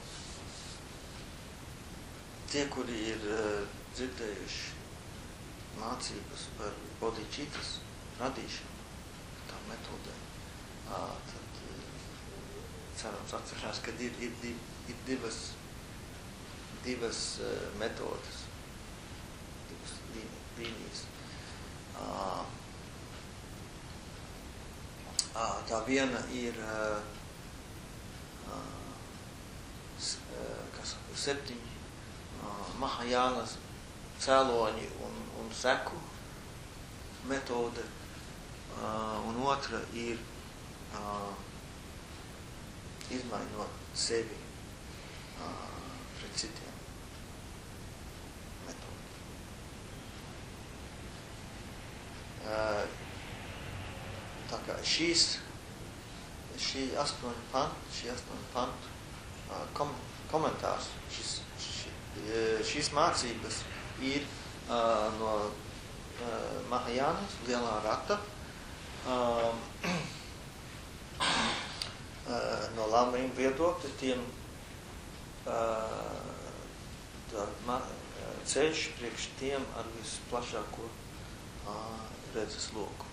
tie, kuri ir uh, dzirdējuši mācības par bodhicitas radīšanu, tā metodē, uh, tad uh, cerams atcerās, ka ir, ir, ir, ir divas, divas uh, metodas, divas līnijas. Uh, uh, tā viena ir uh, uh, kas septiņi uh, Mahajānas cēloņi un, un seku metode, uh, un otra ir uh, izmainot sevi uh, pret citiem metode. Uh, tā kā šīs, šī astoņu pantu, šī astoņu pantu Kom, komentārs. Šis, ši, šīs mācības ir uh, no uh, Mahajānas, lielā rata, uh, uh, no lamrim viedokļa, tiem uh, tā, ma, ceļš priekš tiem ar visplašāko uh, redzes loku.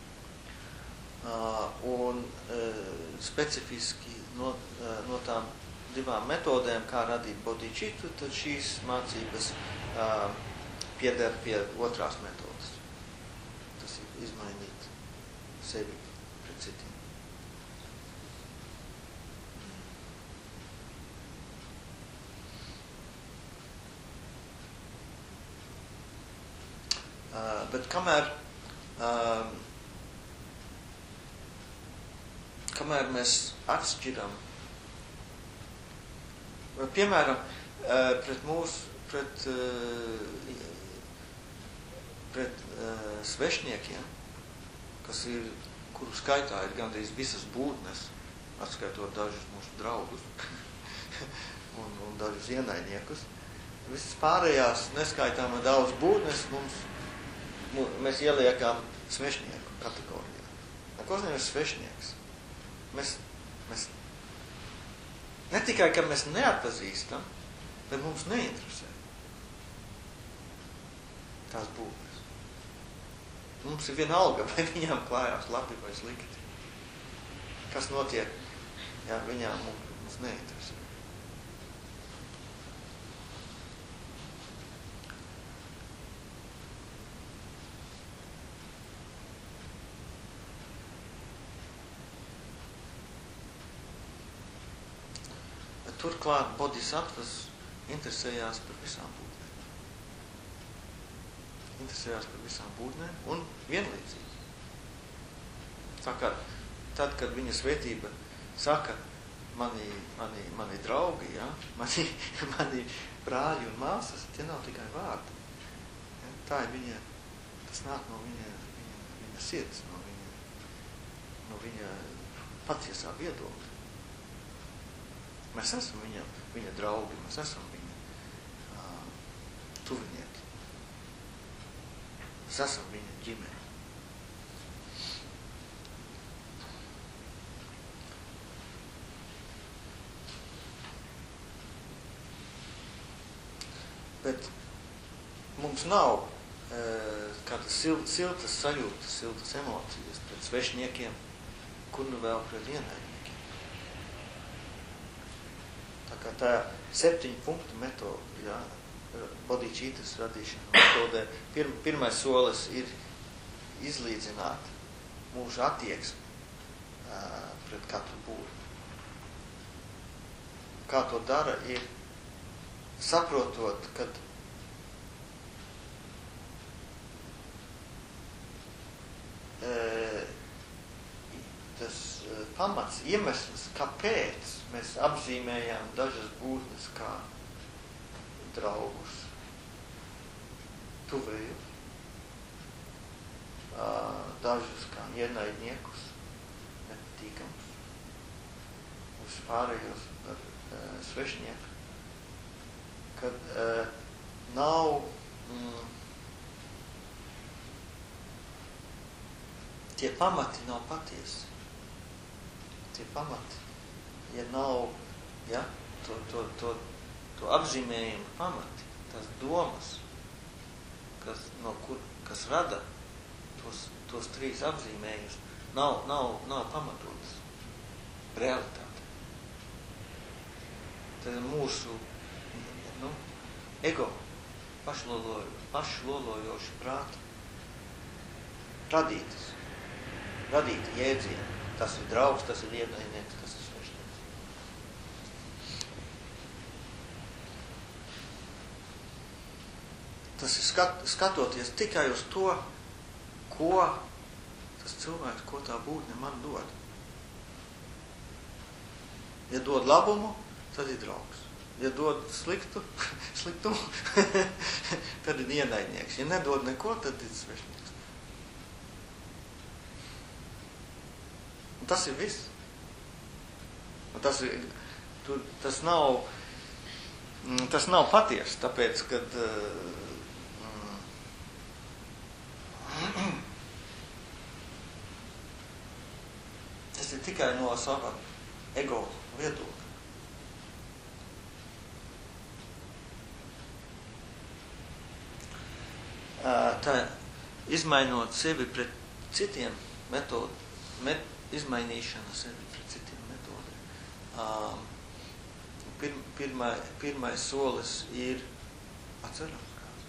Uh, un uh, specifiski no, uh, no tām divām metodēm, kā radīt bodhicitu, tad šīs mācības uh, pieder pie otrās metodas. Tas ir izmainīt sevi pret citiem. Uh, bet kamēr uh, kamēr mēs atšķiram piemēram, pret mūsu, pret, pret svešniekiem, kas ir, kuru skaitā ir gandrīz visas būtnes, atskaitot dažus mūsu draugus un, un dažus ienaidniekus, visas pārējās neskaitāma daudz būtnes mums, mēs ieliekam svešnieku kategorijā. Neko nevis svešnieks. Mēs, mēs Ne tikai, ka mēs neatpazīstam, bet mums neinteresē tās būtnes. Mums ir vienalga, vai viņām klājās labi vai slikti. Kas notiek, ja viņām mums, mums neinteresē. Turklāt bodhisattvas interesējās par visām būtnēm. Interesējās par visām būtnēm un vienlīdzīgi. Tā kā tad, kad viņa svētība saka, mani, mani, mani draugi, ja, mani, mani brāļi un māsas, tie nav tikai vārdi. Ja, tā ir viņa, tas nāk no viņa, viņa, viņa sirds, no viņa, no viņa patiesā viedokļa. Mēs esam viņa, viņa draugi, mēs esam viņa uh, tuvinieki. Mēs esam viņa ģimene. Bet mums nav uh, kādas sil, siltas sajūtas, siltas emocijas pret svešniekiem, kur nu vēl pret ienaidniekiem. Tā kā tā septiņu punktu metode, jā, bodhicitas radīšana metodē, pir, pirmais solis ir izlīdzināt mūsu attieksmi uh, pret katru būtni. Kā to dara, ir saprotot, kad uh, tas uh, pamats, iemesls, kāpēc mēs apzīmējām dažas būtnes kā draugus, tuvējus, dažus kā ienaidniekus, nepatīkams, uz pārējos par svešnieku, kad uh, nav mm, tie pamati nav patiesi. Tie pamati, ja nav, ja, to, to, to, to apzīmējumu pamati, tās domas, kas, no kur, kas rada tos, tos trīs apzīmējumus, nav, nav, nav pamatotas realitāte. Tas ir mūsu, nu, ego, pašlolojo, pašlolojoši prāti, radītas, radīti jēdzieni. Tas ir draugs, tas ir ienaidnieks, tas ir svešnieks. Tas ir skat, skatoties tikai uz to, ko tas cilvēks, ko tā būtne man dod. Ja dod labumu, tad ir draugs. Ja dod sliktu, sliktumu, tad ir ienaidnieks. Ja nedod neko, tad ir svešnieks. Un tas ir viss. Un tas, ir, tu, tas nav tas nav patiesi, tāpēc, kad uh, tas ir tikai no sava ego viedokļa. Uh, tā izmainot sevi pret citiem metodu, met, izmainīšana sevi pret citiem metodiem. Um, pir, pirmā, pirmais solis ir atcerams kāds.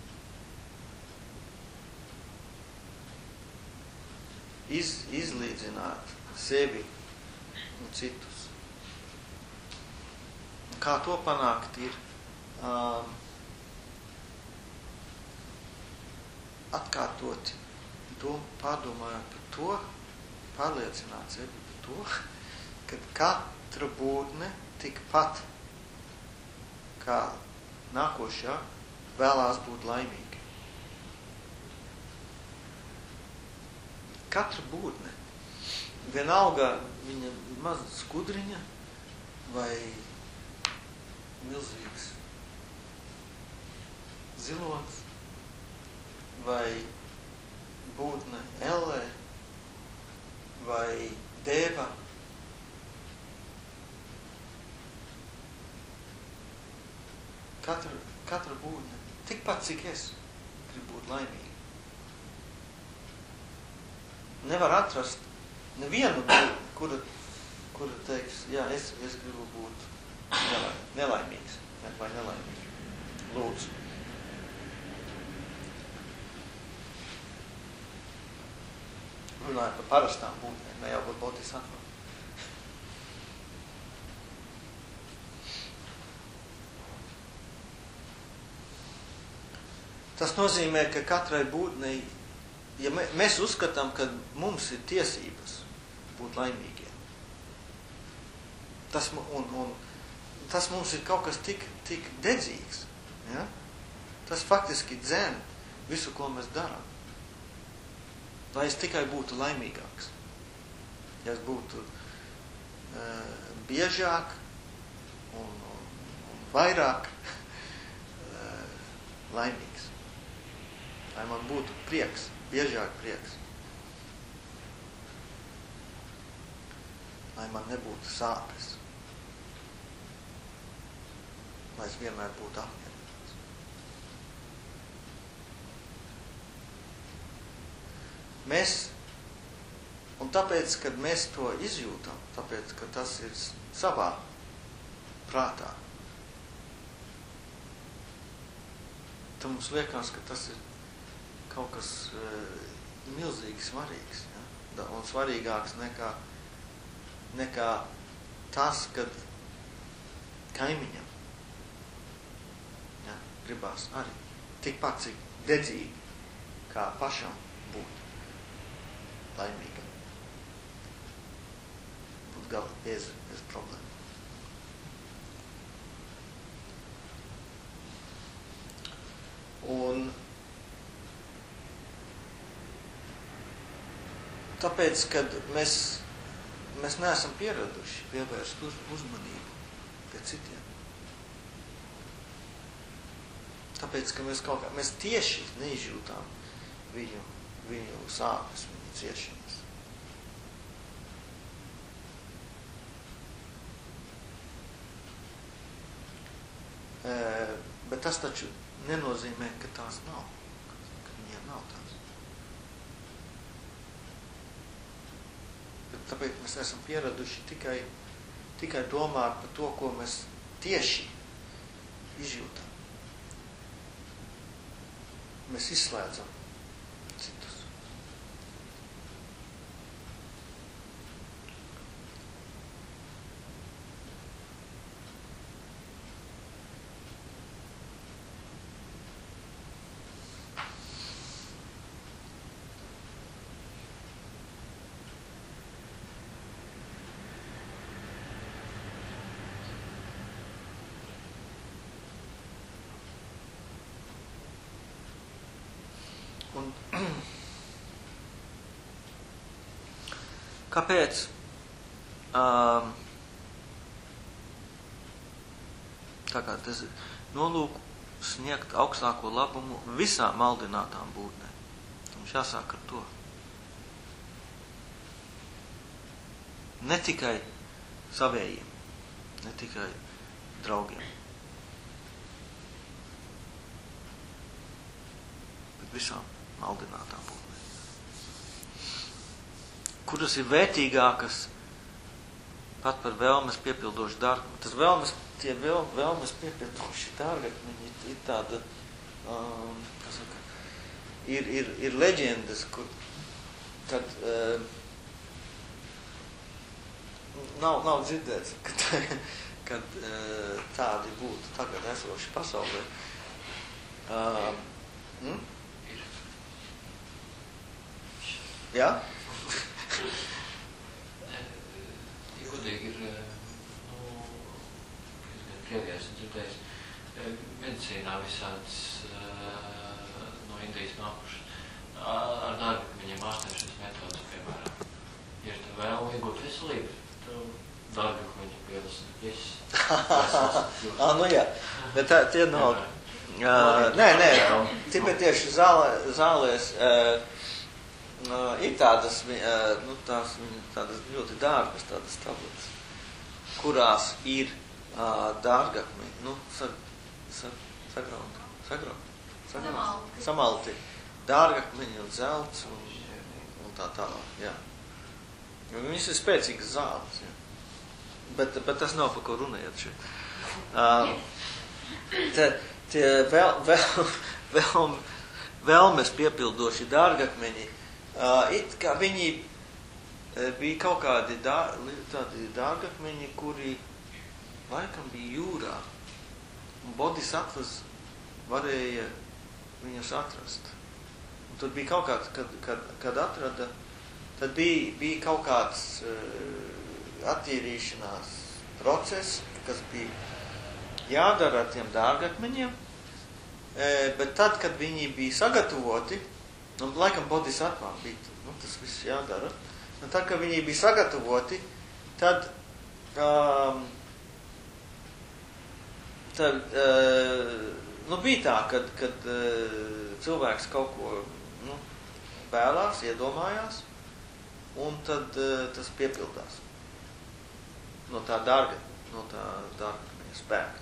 Iz, izlīdzināt sevi un citus. Kā to panākt ir um, atkārtot to, pārdomājot par to, pārliecināt sevi par to, ka katra būtne tikpat kā nākošā vēlās būt laimīga. Katra būtne, vienalga viņa maza skudriņa vai milzīgs zilonis vai būtne ellē vai dēva. Katra, katra būtne, tikpat cik es gribu būt laimīga. Nevar atrast nevienu būtni, kura, kura teiks, jā, es, es gribu būt nelaimīgs vai nelaimīgs. Lūdzu. Runājot par parastām būtnēm, ne jau par bodhisattva. Tas nozīmē, ka katrai būtnei, ja mē, mēs uzskatām, ka mums ir tiesības būt laimīgiem, tas, un, un, tas mums ir kaut kas tik, tik dedzīgs, ja? Tas faktiski dzen visu, ko mēs darām. Lai es tikai būtu laimīgāks. Ja es būtu uh, biežāk un, un, un vairāk uh, laimīgs. Lai man būtu prieks, biežāk prieks. Lai man nebūtu sāpes. Lai es vienmēr būtu apmierināts. Mēs, un tāpēc, kad mēs to izjūtam, tāpēc, ka tas ir savā prātā, tad mums liekas, ka tas ir kaut kas uh, milzīgi svarīgs, ja? Un svarīgāks nekā, nekā tas, kad kaimiņam, ja, gribās arī tikpat cik dedzīgi, kā pašam būt laimīgam. Būt galā bez, bez problēmu. tāpēc, kad mēs, mēs neesam pieraduši pievērst uz, uzmanību pie citiem. Tāpēc, ka mēs kaut kā, mēs tieši neizjūtām viņu, viņu sāpes, viņu ciešanas. E, bet tas taču nenozīmē, ka tās nav, ka viņiem nav tās. Bet tāpēc mēs esam pieraduši tikai, tikai domāt par to, ko mēs tieši izjūtam. Mēs izslēdzam citus. Un kāpēc um, tā kā tas nolūk sniegt augstāko labumu visām maldinātām būtnēm? Mums jāsāk ar to. Ne tikai savējiem, ne tikai draugiem, bet visām maldinātām būtnēm. Kuras ir vērtīgākas pat par vēlmes piepildošu dārgumu. Tas vēlmes, tie vēl, vēlmes piepildoši dārgakmeņi ir tāda, um, kas saka, ir, ir, ir leģendas, kur tad um, nav, nav dzirdēts, kad, kad uh, tādi būtu tagad esoši pasaulē. Um, hmm? Jā? Ja godīgi ir, nu, Krievijā esmu dzirdējis, medicīnā visādas no Indijas nākušas ar dārgakmeņiem ārstēšanas metodas, piemēram. Ja tev vēl iegūt veselību, tev dārgakmeņi pielasni viss. Ah, nu jā, bet tā, tie nav. Uh, nē, nē, tibetiešu zālē, zālēs uh, Uh, ir tādas, uh, nu, tās, tādas ļoti dārgas tādas tabletes, kurās ir uh, dārgakmeņi, nu, sag, sag, sagrauti, sagrauti, sagrauti, samalti, dārgakmeņi un zelts un, un tā tālāk, jā. Viņas ir spēcīgas zāles, jā. Bet, bet tas nav, par ko runājot šeit. Uh, te, tie vēl, vēl, vēl, vēlmes piepildoši dārgakmeņi, Uh, it kā viņi uh, bija kaut kādi dā, tādi dārgakmeņi, kuri laikam bija jūrā. Un bodhisattvas varēja viņus atrast. Un tad bija kaut kāds, kad, kad, kad atrada, tad bija, bija kaut kāds uh, attīrīšanās process, kas bija jādara ar tiem dārgakmeņiem, uh, bet tad, kad viņi bija sagatavoti, un laikam bodhisattvām bija, nu, tas viss jādara. Un tad, kad viņi bija sagatavoti, tad, um, tad uh, nu, bija tā, kad, kad uh, cilvēks kaut ko, nu, vēlās, iedomājās, un tad uh, tas piepildās. No tā dārga, no tā dārga spēka.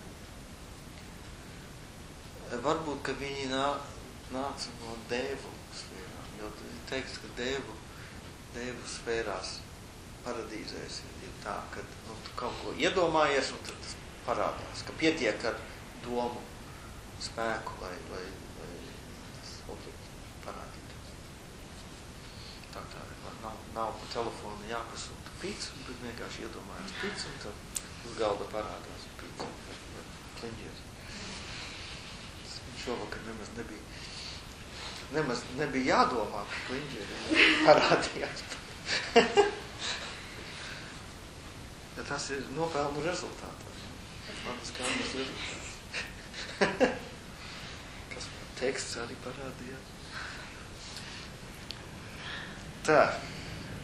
Varbūt, ka viņi nā, nāca no dēvu sfērām, jo teiks, ka dēvu, dēvu sfērās paradīzēs ir tā, ka nu, tu kaut ko iedomājies un tad tas parādās, ka pietiek ar domu spēku, lai, lai, lai tas objekts parādītos. Tā tā, nav, nav pa telefonu jāpasūta pīca, bet vienkārši iedomājas pīca un tad uz galda parādās pīca, kliņģies. Šovakar nemaz nebija, nemaz nebija jādomā, ka kliņģieri parādījās. Ja tas ir nopelnu rezultātā. Manas kādas rezultāts. Kas teksts arī parādījās. Tā.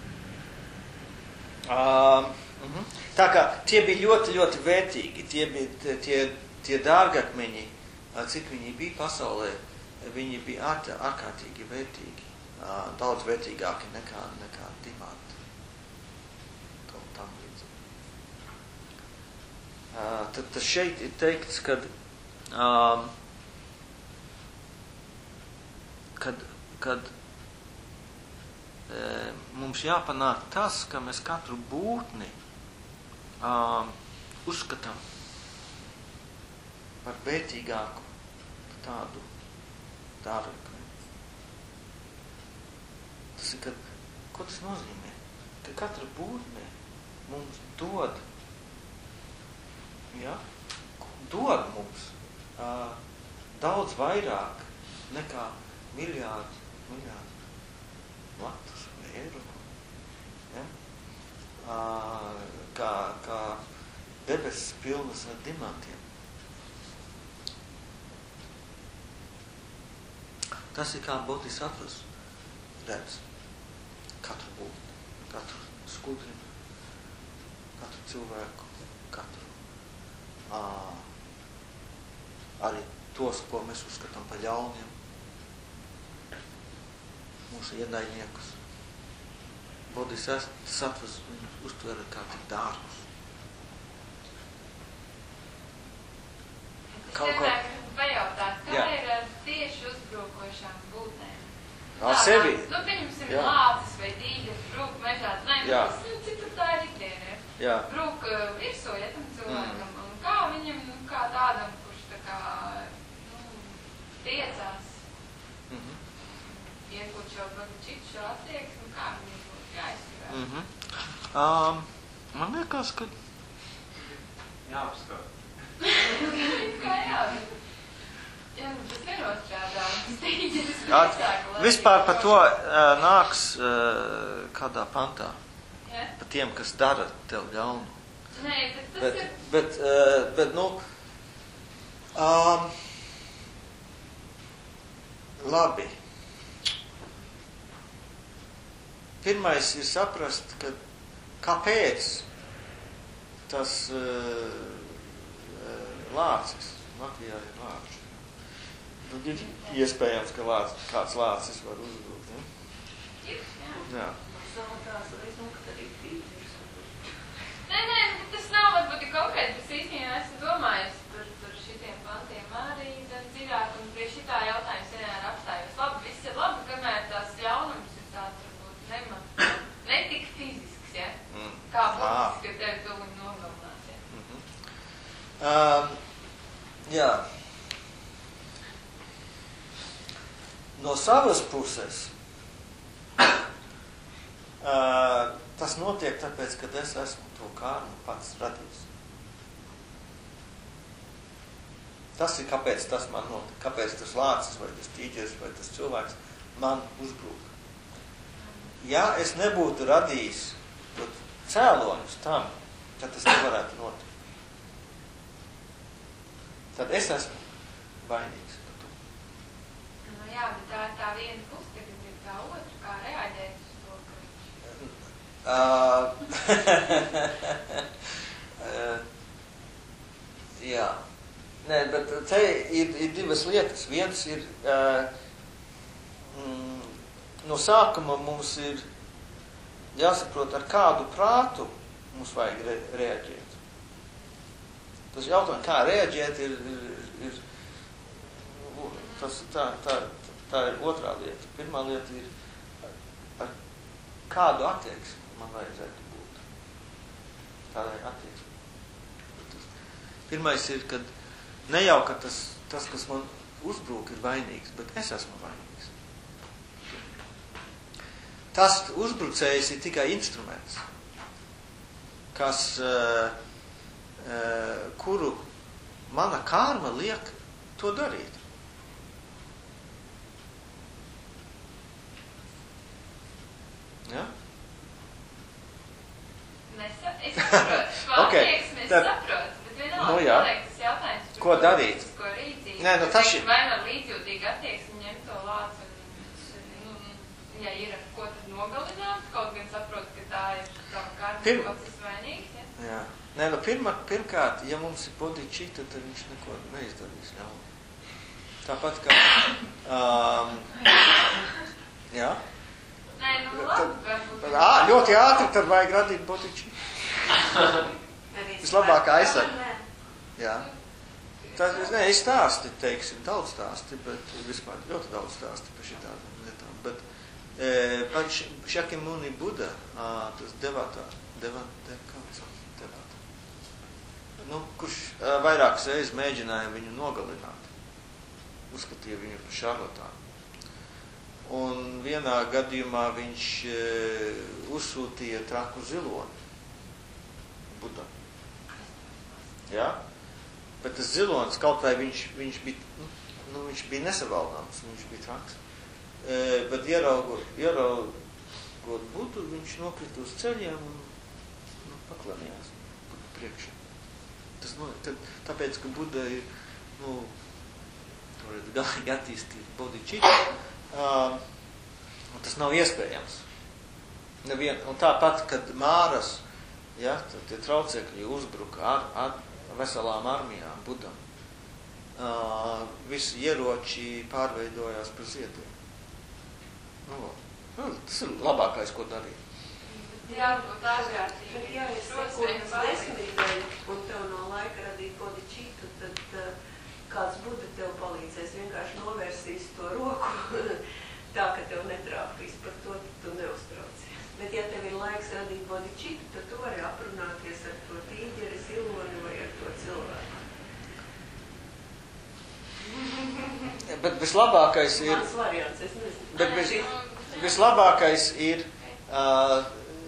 Um, uh-huh. Tā kā tie bija ļoti, ļoti vērtīgi, tie bija tie, tie dārgakmeņi, cik viņi bija pasaulē, viņi bija ār, ārkārtīgi vērtīgi, uh, daudz vērtīgāki nekā, nekā dimanti. Tam līdzīgi. Uh, tad, tad šeit ir teikts, kad, um, kad, kad e, mums jāpanāk tas, ka mēs katru būtni um, uzskatām par vērtīgāku tādu dārgu. Tas ir, kad, ko tas nozīmē? Ka katra būtne mums dod, ja, dod mums uh, daudz vairāk nekā miljārdu, miljārdu latus vai eiro. Ja? Uh, kā, kā debesis pilnas ar dimantiem. Tas ir kā bodhisattvas redz katru būtni, katru skudrinu, katru cilvēku, katru uh, arī tos, ko mēs uzskatām par ļauniem, mūsu ienaidniekus. Bodhisattvas uztver kā tik dārgus. Kaut ko pajautāt, kā jā. Ir tieši uzbrukošām būtnēm? Ar sevi? Nu, pieņemsim lācis vai dīļas, brūk mežā, nē, nu, cik tad tā ir ikdiena? Brūk virsū, ja tam cilvēkam, mm. un kā viņam, nu, kā tādam, kurš tā kā, nu, tiecās, mm-hmm. iekučo, bagučiču attieksmi, kā viņam būtu jāizskatās? Mm-hmm. Um, man liekas, ka... Jāapskat. Kā jā? Jā, tas nenostrādā. Tas vispār par to uh, nāks uh, kādā pantā. Yeah. Par tiem, kas dara tev ļaunu. Nē, bet tas bet, ir... Bet, uh, bet, nu... Um, labi. Pirmais ir saprast, ka kāpēc tas uh, lācis, Latvijā ir lācis. Nu, ir iespējams, ka lāc, kāds lācis var uzbrūkt, ne? Ir, jā. Jā. Nē, nē, tas nav varbūt konkrēti, bet īstenībā esmu domājis par, par šitiem pantiem arī dziļāk, un pie šitā jautājums vienmēr apstājos. Labi, viss ir labi, kamēr tās ļaunums ir tāds, varbūt, nema, ne tik fizisks, ja? Mm. Kā būtis, ka tevi tuviņi nogalinās, ja? Mm-hmm. Um, jā. No savas puses, uh, tas notiek tāpēc, ka es esmu to kārnu pats radījis. Tas ir, kāpēc tas man notiek, kāpēc tas lācis vai tas tīģeris vai tas cilvēks man uzbrūk. Ja es nebūtu radījis cēloņus tam, tad tas nevarētu notikt. Tad es esmu vainīgs. Nu jā, bet tā ir tā viena puse, tagad ir tā otra, kā reaģēt uz to, ka... uh, jā. Nē, bet te ir, ir divas lietas. Viens ir, uh, mm, no sākuma mums ir jāsaprot, ar kādu prātu mums vajag re reaģēt. Tas jautājums, kā reaģēt, ir, ir, ir tas, tā, tā, tā ir otrā lieta. Pirmā lieta ir, ar, ar kādu attieksmi man vajadzētu būt. Tādai attieksmi. Pirmais ir, kad ne jau, ka tas, tas, kas man uzbrūk, ir vainīgs, bet es esmu vainīgs. Tas uzbrucējs ir tikai instruments, kas, uh, uh, kuru mana karma liek to darīt. Ja? Nesa, es saprotu, okay. Attieksmi es saprotu, bet vienalga, nu, jā. paliek tas jautājums, ko darīt? Ko rīcīt. Nē, nu tas ir... Vai man līdzjūtīgi attieksmi ņemt to lācu un, nu, ja ir ar ko tad nogalināt, kaut gan saprot, ka tā ir tava kārta, Pirm... kaut kas vainīgs, ja? Jā. Nē, nu pirmā, pirmkārt, ja mums ir bodhicitta, tad viņš neko neizdarīs ļaunu. Tāpat kā... Um, jā? Nē, nu labi, varbūt... Ā, ļoti ātri tad vajag radīt bodhicitta. Vislabāk aizsaka. Jā. Tā, nē, es stāsti, teiksim, daudz stāsti, bet vispār ļoti daudz stāsti par šitādām lietām. Bet e, par Šakimuni Buda, ā, tas devātā, devātā, kā mēs saucam, devātā, nu, kurš ā, vairākas reizes mēģināja viņu nogalināt, uzskatīja viņu par šarlatānu. Un vienā gadījumā viņš e, uzsūtīja traku ziloni Buda. Jā? Bet tas zilonis, kaut vai viņš, viņš bija, nu, nu, viņš bija nesavaldāms, viņš bija traks. E, bet ieraugot, ieraugot Budu, viņš nokrita uz ceļiem un nu, paklanījās Budu priekšā. Tas, nu, tad, tāpēc, ka Buda ir, nu, varētu galīgi attīstīt bodhicitta, uh, un tas nav iespējams. Nevien, un tāpat, kad Māras, ja, tad tie traucekļi uzbruka ar, ar veselām armijām Budam. Uh, visi ieroči pārveidojās par ziediem. Nu, nu, tas ir labākais, ko darīt. Jā, būt ārkārtīgi. Bet ja es sekundes desmitdēļ un tev no laika radīt bodhicitta, tad uh, kāds Buda tev palīdzēs, vienkārši novērsīs to roku tā, ka tev netrāpīs par to, tu neuztraucies. Bet ja tev ir laiks radīt bodhicitta, tad tu vari aprunāties ar to tīģeri, ziloni vai ar to cilvēku. Bet vislabākais ir... Mans variants, es nezinu. Bet vis, vislabākais ir uh,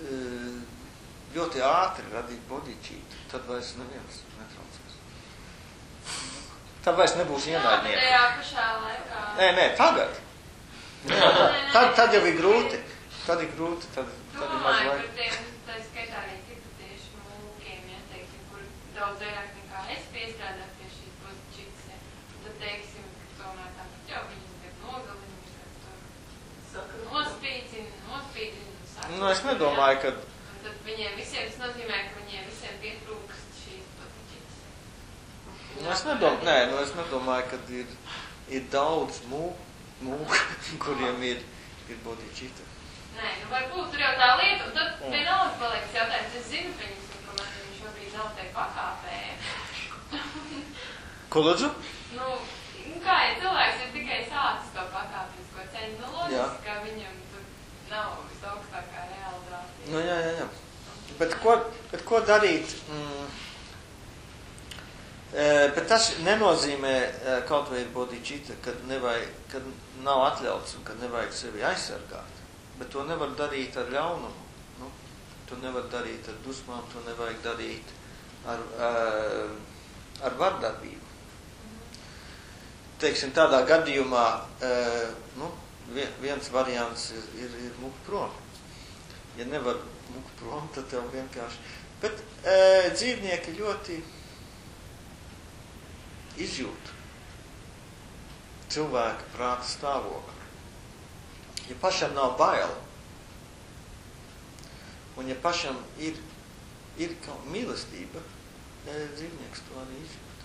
ļoti ātri radīt bodhicitta, tad vairs neviens netraucēs. Tad vairs nebūs ienaidnieki. Jā, tajā pašā laikā. Nē, nē, tagad. Jā, tad, tad jau ir grūti. Tad ir grūti, tad, tad ir maz Domāju laika. par tiem, tā skaitā arī tibetiešu mūkiem, ja, teiksim, kur daudz vairāk nekā es piestrādāju pie šīs bodhicittas, ja. Tad, teiksim, ka tomēr tāpat jau viņus gan nogalina, gan tur nospīdzina, nospīdzina un saka. Nu, es nedomāju, ka... Un tad viņiem visiem, tas nozīmē, ka viņiem visiem pietrūkst šīs bodhicittas. Nu, es nedomāju, nē, nu, es nedomāju, ka ir, ir daudz mūku, mūku, kuriem ir, ir bodhicitta. Nē, nu varbūt tur jau tā lieta, un tad vienalga paliek jautājums, es zinu, pieņemsim, ka man viņš šobrīd nav tai pakāpē. Ko lūdzu? Nu, kā, ja cilvēks ir tikai sācis to pakāpisko ceļu, nu loģiski, ka viņam tur nav visaugstākā realitāte. Nu, jā, jā, jā. Bet ko, bet ko darīt? Mm, e, bet tas nenozīmē e, kaut vai ir bodhicitta, kad, nevajag, kad nav atļauts un kad nevajag sevi aizsargāt. Bet to nevar darīt ar ļaunumu. Nu, to nevar darīt ar dusmām, to nevajag darīt ar, ar, ar vardarbību. Teiksim, tādā gadījumā nu, viens variants ir, ir, ir mukt prom. Ja nevar mukt prom, tad tev vienkārši... Bet e, dzīvnieki ļoti izjūt cilvēka prāta stāvokli. Ja pašam nav bail, un ja pašam ir, ir kaut mīlestība, dzīvnieks to arī izjūt.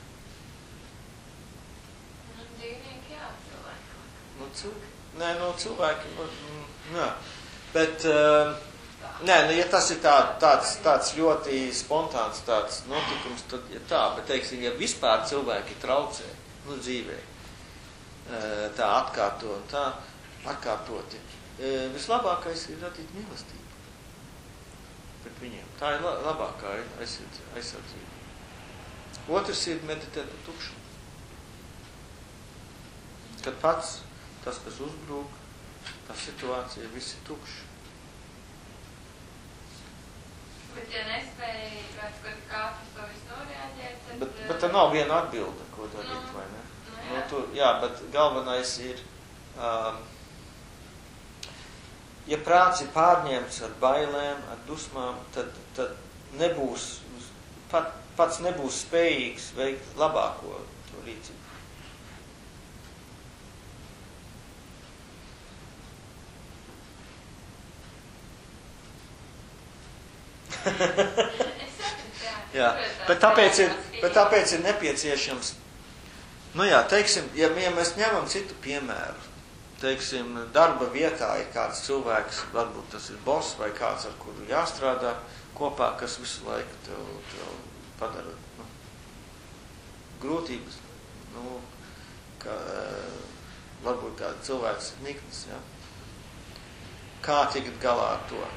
Nu, dzīvnieki, jā, cilvēki. Nu, cilvēki, nē, no cilvēki, nē, bet, uh, nē, nu, ja tas ir tā, tāds, tāds ļoti spontāns tāds notikums, tad, ja tā, bet, teiksim, ja vispār cilvēki traucē, nu, dzīvē, uh, tā atkārto un tā, atkārtoti. E, vislabākais ir radīt mīlestību pret viņiem. Tā ir la, labākā aizsardzība. Otrs ir meditēt par tukšumu. Kad pats tas, kas uzbrūk, tā situācija, viss ir tukšs. Bet, ja nespēja kāds kaut kā uz to visu noreaģēt, tad... Bet, bet tā nav viena atbilde, ko darīt, nu, vai ne? Nu, jā. Nu, tu, jā, bet galvenais ir... Um, Ja prāts ir pārņemts ar bailēm, ar dusmām, tad, tad nebūs, pat, pats nebūs spējīgs veikt labāko to rīcību. Es saprotu, jā. Jā, bet tāpēc ir, bet tāpēc ir nepieciešams, nu jā, teiksim, ja, ja mēs ņemam citu piemēru, teiksim, darba vietā ir kāds cilvēks, varbūt tas ir boss vai kāds, ar kuru jāstrādā kopā, kas visu laiku tev, tev padara, nu, grūtības, nu, ka, varbūt kāds cilvēks ir niknis, ja? Kā tikt galā ar to?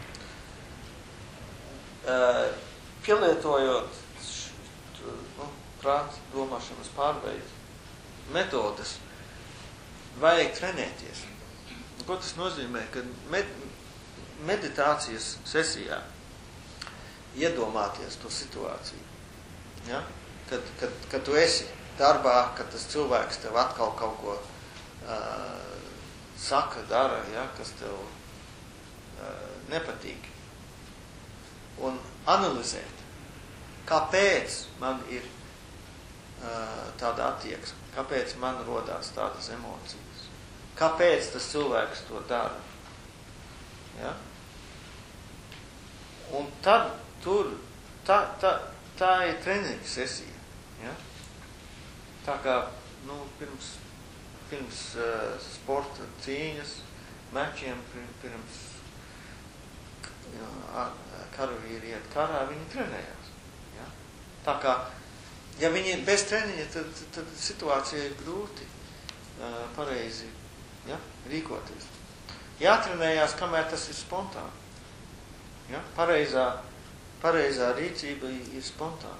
Uh, pielietojot nu, prāta domāšanas pārveidu metodas, vajag trenēties. Ko tas nozīmē? Kad med, meditācijas sesijā iedomāties to situāciju. Ja? Kad, kad, kad tu esi darbā, kad tas cilvēks tev atkal kaut ko uh, saka, dara, ja? Kas tev uh, nepatīk. Un analizēt, kāpēc man ir uh, tāda attieksme, kāpēc man rodās tādas emocijas, kāpēc tas cilvēks to dara. Ja? Un tad tur, tā, tā, tā ir treniņa sesija. Ja? Tā kā, nu, pirms, pirms uh, sporta cīņas, mečiem, pirms jā, karavīri iet karā, viņi trenējās. Ja? Tā kā, ja viņi ir bez treniņa, tad, tad, tad situācija ir grūti uh, pareizi, ja? Rīkoties. Jātrenējās, kamēr tas ir spontāni. Ja? Pareizā, pareizā rīcība ir spontāna.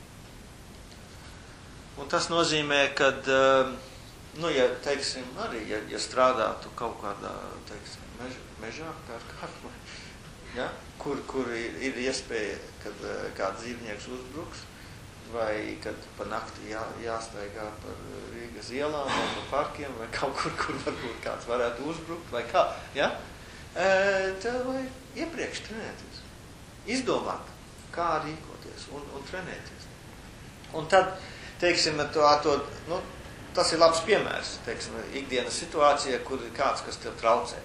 Un tas nozīmē, kad, uh, nu, ja, teiksim, arī, ja, ja strādātu kaut kādā, teiksim, mežā, mežā kā ar kādu, ja? kur, kur ir, ir iespēja, kad uh, kāds dzīvnieks uzbruks, vai kad pa nakti jā, jāstaigā par Rīgas ielām, vai pa parkiem, vai kaut kur, kur varbūt kāds varētu uzbrukt, vai kā, ja? E, tev vajag iepriekš trenēties. Izdomāt, kā rīkoties un, un trenēties. Un tad, teiksim, to, to, nu, tas ir labs piemērs, teiksim, ikdienas situācija, kur ir kāds, kas tev traucē.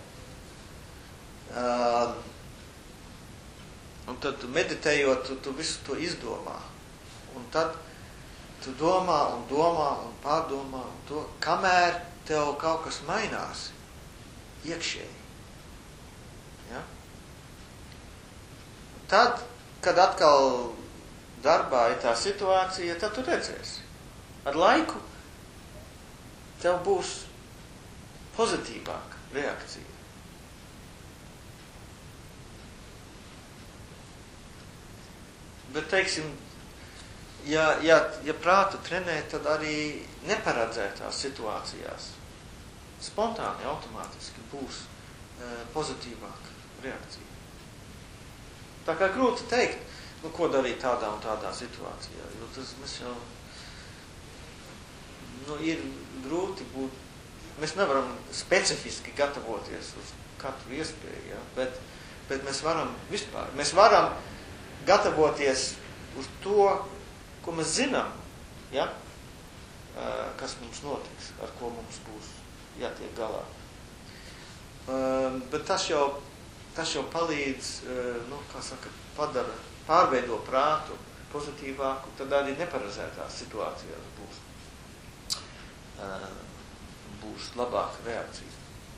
Uh, un tad meditējot, tu, tu visu to izdomā. Un tad tu domā un domā un pārdomā un to, kamēr tev kaut kas mainās iekšēji. Ja? Tad, kad atkal darbā ir tā situācija, tad tu redzēsi. Ar laiku tev būs pozitīvāka reakcija. Bet, teiksim, Ja, ja, ja prātu trenē, tad arī neparedzētās situācijās spontāni, automātiski būs e, pozitīvāka reakcija. Tā kā grūti teikt, nu, ko darīt tādā un tādā situācijā, jo tas mēs jau, nu, ir grūti būt, mēs nevaram specifiski gatavoties uz katru iespēju, ja, bet, bet mēs varam vispār, mēs varam gatavoties uz to, ko mēs zinām, ja? Kas mums notiks, ar ko mums būs jātiek galā. Bet tas jau, tas jau palīdz, nu, kā saka, padara, pārveido prātu pozitīvāku, tad arī neparedzētās situācijās būs, būs labāka reakcija.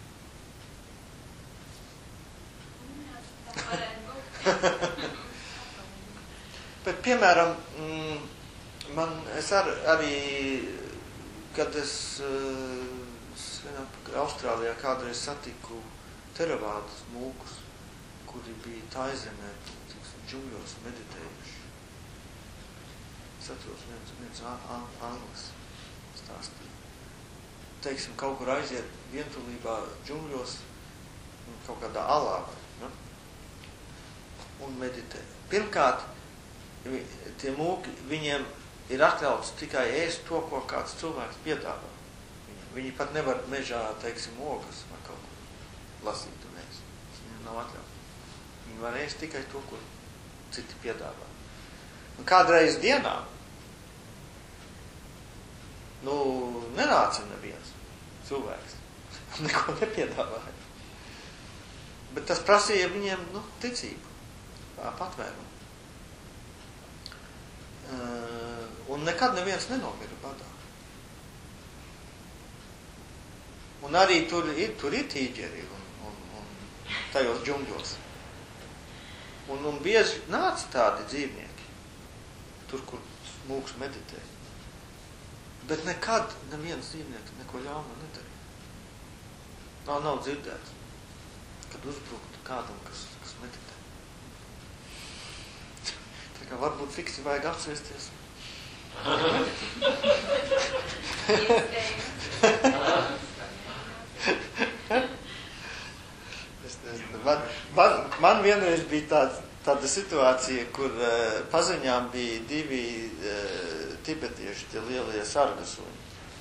Tā varētu būt. Bet, piemēram, man, es ar, arī, kad es uh, Austrālijā kādreiz satiku teravādas mūkus, kuri bija Taizemē, tiksim, džungļos meditējuši. Es atceros, viens, viens anglis stāstīja. Teiksim, kaut kur aiziet vientulībā džungļos, kaut kādā alā, ja? Un meditē. Pirmkārt, tie mūki, viņiem ir atļauts tikai ēst to, ko kāds cilvēks piedāvā. Viņi, viņi pat nevar mežā, teiksim, ogas vai kaut ko lasīt un ēst. Viņiem nav atļauts. Viņi var ēst tikai to, ko citi piedāvā. Un kādreiz dienā, nu, nenāca neviens cilvēks. Neko nepiedāvāja. Bet tas prasīja viņiem, nu, ticību. patvērumu. Uh, un nekad neviens nenomira badā. Un arī tur ir, tur ir tīģeri un, un, un tajos džungļos. Un, un bieži nāca tādi dzīvnieki, tur, kur mūks meditē. Bet nekad neviens dzīvnieks neko ļaunu nedarīja. Nav, nav dzirdēts, kad uzbruktu kādam, kas, kas meditē. Tā kā varbūt fiksi vajag apsviesties. es, es, man, man, man vienreiz bija tāds, tāda situācija, kur uh, paziņām bija divi uh, tibetieši, tie lielie sargasuņi.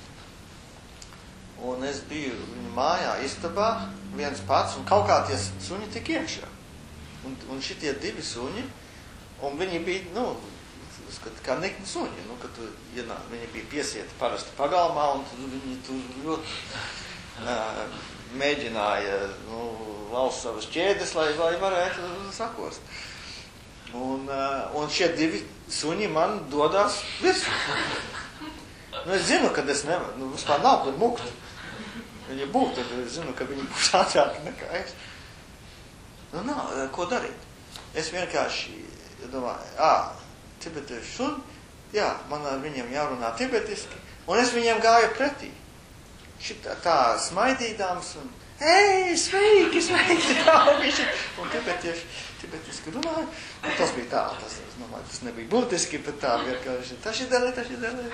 Un es biju viņu mājā, istabā, viens pats, un kaut kā tie suņi tik iekšā. Un, un šitie divi suņi, un viņi bija, nu, skat, kā nikni suņi, nu, kad tu, ja, viņi bija piesieti parasti pagalmā, un tu, viņi tur ļoti uh, mēģināja, nu, laust savas ķēdes, lai, lai varētu sakost. Un, uh, un šie divi suņi man dodās virsū. Nu, es zinu, kad es nevaru, nu, vispār nav, kur mukt. Ja būtu, tad es zinu, ka viņi būs ātrāki nekā es. Nu, nav, ko darīt? Es vienkārši domāju, ā, tibetiešu suni, jā, man ar viņiem jārunā tibetiski, un es viņiem gāju pretī. Šitā tā smaidīdāms un, hei, sveiki, sveiki, draugi, un tibetieši, tibetiski runāju. Un tas bija tā, tas, es domāju, tas nebija būtiski, bet tā vienkārši, taši dēlē, taši dēlē.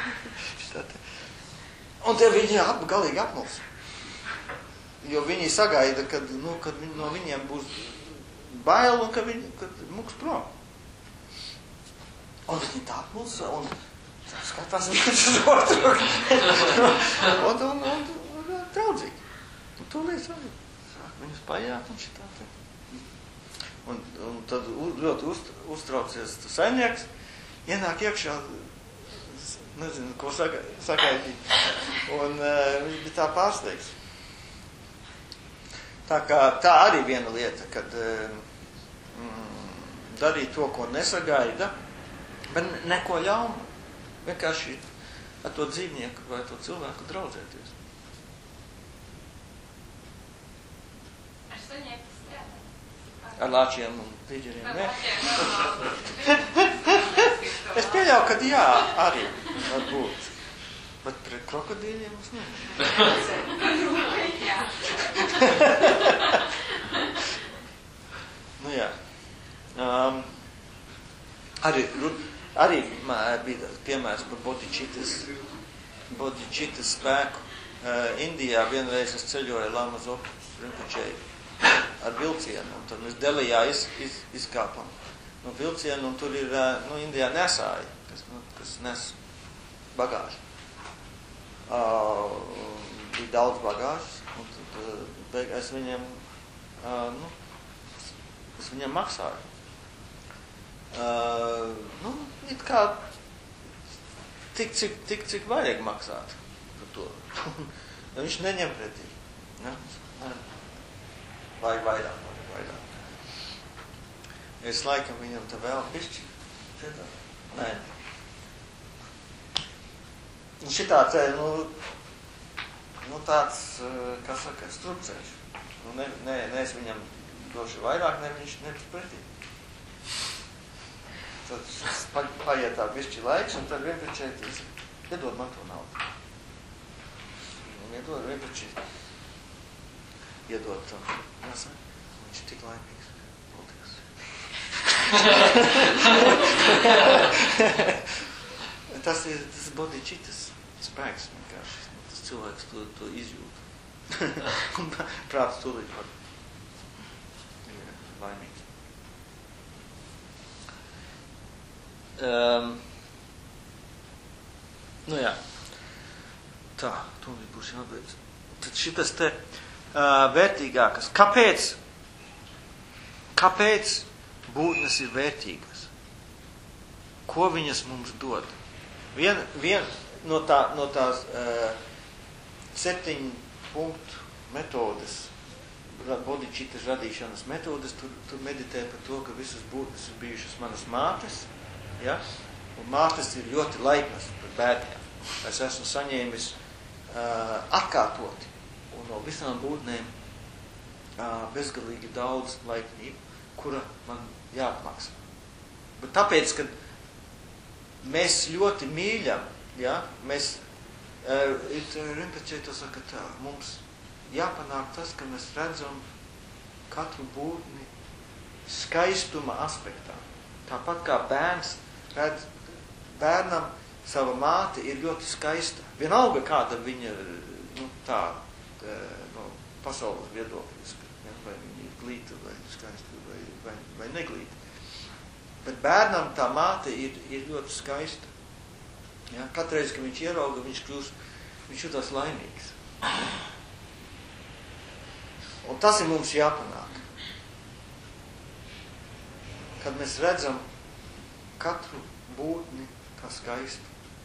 Un te viņi ap, galīgi apmulsi. Jo viņi sagaida, kad, nu, kad viņi, no viņiem būs bail un ka viņi, kad muks prom. Un viņi tā apmulsa un skatās viens uz otru. un, un, un, un draudzīgi. Un tūlīt vajag. Sāk viņus pajāt un šitā te. Un, un tad ļoti uz, uztraucies saimnieks, ienāk iekšā, nezinu, ko saka, sagaidīt. Un uh, viņš bija tā pārsteigts. Tā kā tā arī viena lieta, kad mm, darīt to, ko nesagaida, bet neko ļaunu. Vienkārši ar to dzīvnieku vai to cilvēku draudzēties. Ar suņiem tas strādā? Ar lāčiem un tīģeriem, ne? Es pieļauju, ka jā, arī var būt. Bet pret krokodīļiem mums ne. nu jā. Um, arī arī bija piemērs par bodhicitas, bodhicitas spēku. Uh, Indijā vienreiz es ceļoju Lama Zopa Rinpočei ar vilcienu, un tad mēs Delijā iz, iz, izkāpam no vilcienu, un tur ir, uh, nu, Indijā nesāji, kas, nu, kas nes bagāžu. Uh, bija daudz bagāžas, un tad uh, es viņiem, uh, nu, es viņiem maksāju. Uh, nu, it kā tik, cik, tik, cik vajag maksāt par to. Viņš neņem pretī. Ja? Vajag vairāk, vajag vairāk. Es laikam viņam te vēl pišķi. Šitā? Nē. Un šitā te, nu, nu tāds, kā saka, strupceļš. Nu, ne, ne, ne es viņam došu vairāk, ne viņš nebūs pretī. Tad pa, paiet tā bišķi laiks, un tad vienpēc iedod man to naudu. Un iedod vienpēc iedod tam. Jāsaka, viņš tik laimīgs. Paldies. tas ir tas bodhicitas spēks vienkārši. Tas cilvēks to, to izjūt. Un prāts tūlīt var laimīgs. Um, nu jā, tā, tūlīt būs jābeidz. Tad šitas te uh, vērtīgākas. Kāpēc? Kāpēc būtnes ir vērtīgas? Ko viņas mums dod? Vien, vien no, tā, no tās uh, septiņu punktu metodes bodičita radīšanas metodas, tur, tur meditē par to, ka visas būtnes ir bijušas manas mātes, ja? Un mātes ir ļoti laipnas par bērniem. Es esmu saņēmis uh, atkārtoti un no visām būtnēm uh, bezgalīgi daudz laipnību, kura man jāapmaksā. Bet tāpēc, ka mēs ļoti mīļam, ja? Mēs, uh, it Rinpoche saka tā, mums jāpanāk tas, ka mēs redzam katru būtni skaistuma aspektā. Tāpat kā bērns redz, bērnam sava māte ir ļoti skaista. Vienalga kāda viņa, nu, tā, no pasaules viedokļas, ja, vai viņa ir glīta, vai skaista, vai, vai, vai neglīta. Bet bērnam tā māte ir, ir ļoti skaista. Ja, katreiz, kad viņš ierauga, viņš kļūst, viņš jutās laimīgs. Un tas ir mums jāpanāk. Kad mēs redzam katru būtni kā skaistu.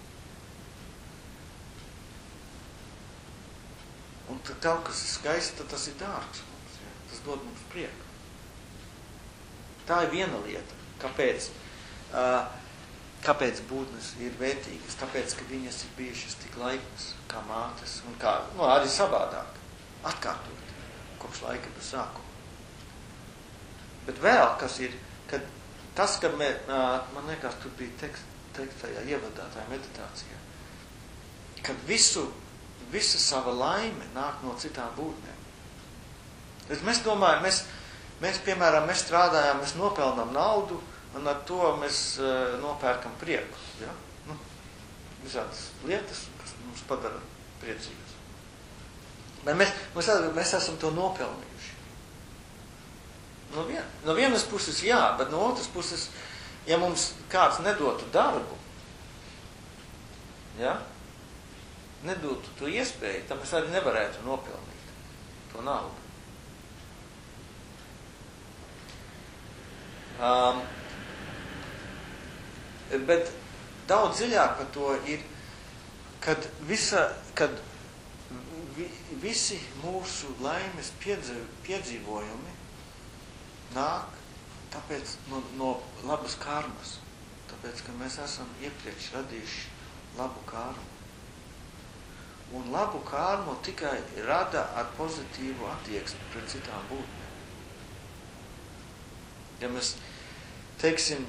Un tad tev, kas ir skaists, tad tas ir dārgs mums. Ja? Tas dod mums prieku. Tā ir viena lieta. Kāpēc? Uh, kāpēc būtnes ir vērtīgas? Tāpēc, ka viņas ir bijušas tik laipnas kā mātes un kā, nu, arī savādāk. Atkārtot. Kopš laika bez sākuma. Bet vēl, kas ir, kad tas, kad mē, man liekas, tur bija tekst, teikt tajā ievadātajā meditācijā, kad visu, visa sava laime nāk no citām būtnēm. Tad mēs domājam, mēs, mēs, piemēram, mēs strādājam, mēs nopelnam naudu, un ar to mēs uh, nopērkam prieku. Ja? Nu, visādas lietas, kas mums padara priecīgus. Bet mēs, mēs, mēs esam to nopelnījuši. No, vien, no vienas puses jā, bet no otras puses, ja mums kāds nedotu darbu, ja, nedotu to iespēju, tad mēs arī nevarētu nopelnīt to naudu. Um, bet daudz dziļāk par to ir, kad visa, kad visi mūsu laimes piedzīvojumi nāk tāpēc no, no labas karmas. Tāpēc, ka mēs esam iepriekš radījuši labu karmu. Un labu karmu tikai rada ar pozitīvu attieksmi pret citām būtnēm. Ja mēs, teiksim,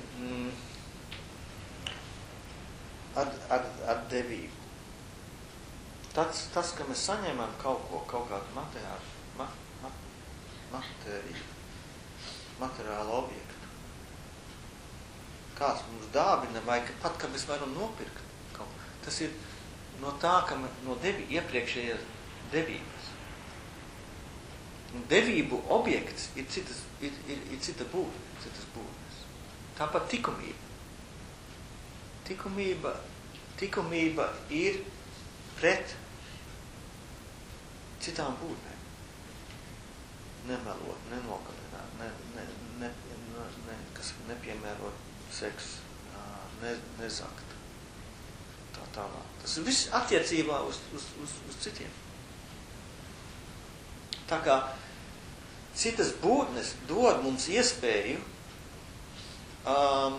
ar, ar, ar devību. Tas, tas, ka mēs saņēmām kaut ko, kaut kādu materiālu, ma, ma, materiju, materiālu objektu. Kāds mums dāvina, vai pat, ka mēs varam nopirkt kaut ko. Tas ir no tā, ka mēs, no devi, iepriekšējās devības. Un devību objekts ir, citas, ir, ir, ir cita būtne, citas būtnes. Tāpat tikumība. Tikumība, tikumība ir pret citām būtnēm. Nemelot, nenogalināt, ne, ne, ne, ne, ne, kas nepiemērot seksu, ne, nezakt. Tā tālāk. Tas ir viss attiecībā uz, uz, uz, uz citiem. Tā kā citas būtnes dod mums iespēju um,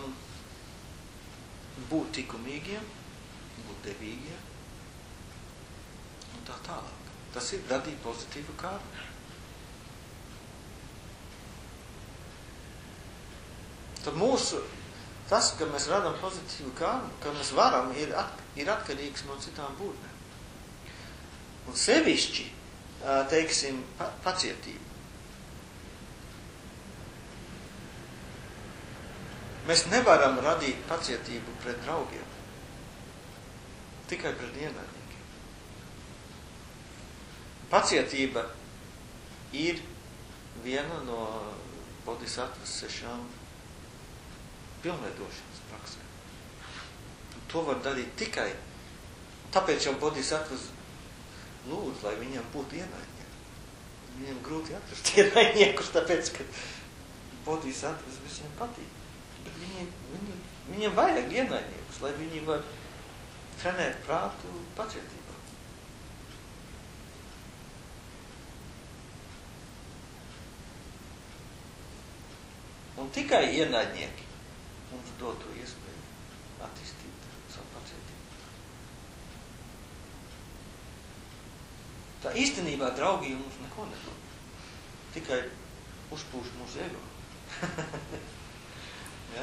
būt tikumīgiem, būt devīgiem un tā tālāk. Tas ir radīt pozitīvu karmu. Tad mūsu, tas, ka mēs radām pozitīvu karmu, ka mēs varam, ir, at, ir atkarīgs no citām būtnēm. Un sevišķi, teiksim, pa, pacietība. Mēs nevaram radīt pacietību pret draugiem. Tikai pret ienaidniekiem. Pacietība ir viena no bodhisattvas sešām pilnveidošanas praksēm. To var darīt tikai, tāpēc jau bodhisattvas lūdz, lai viņam būtu ienaidnieki. Viņiem grūti atrast ienaidniekus, tāpēc, ka bodhisattvas visiem patīk. Bet viņi, viņi, viņiem vajag ienaidniekus, lai viņi var trenēt prātu pacietībā. Un tikai ienaidnieki mums dod to iespēju attīstīt savu pacietību. Tā īstenībā draugība mums neko nedod. Tikai uzpūš mūsu ego. Ja?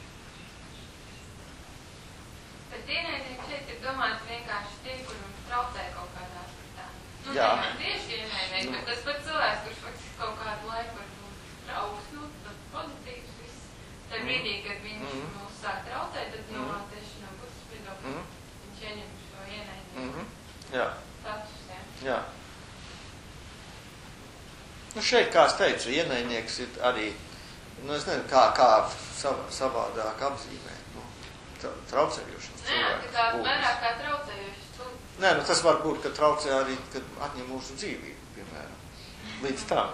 Bet ienaidnieki šeit ir domāts vienkārši tie, kur mums traucē kaut kādā aspektā. Nu, Jā. ne jau tieši ienaidnieki, bet tas pats cilvēks, kurš faktiski kaut kādu laiku var būt draugs, nu, tad pozitīvs viss. Tā brīdī, kad viņš Mhm. mūs sāk traucēt, tad no Mhm. tieši no puses viedokļa Mhm. viņš ieņem šo ienaidnieku Mhm. Jā. status, jā. Jā. Nu šeit, kā es teicu, ienaidnieks ir arī, nu es nezinu, kā, kā sav, savādāk apzīmēt, nu, tra- traucējošas Nē, tā kā cilvēkus. vairāk kā traucējošas tu. Nē, nu tas var būt, ka traucē arī, kad atņem mūsu dzīvību, piemēram. Līdz tam.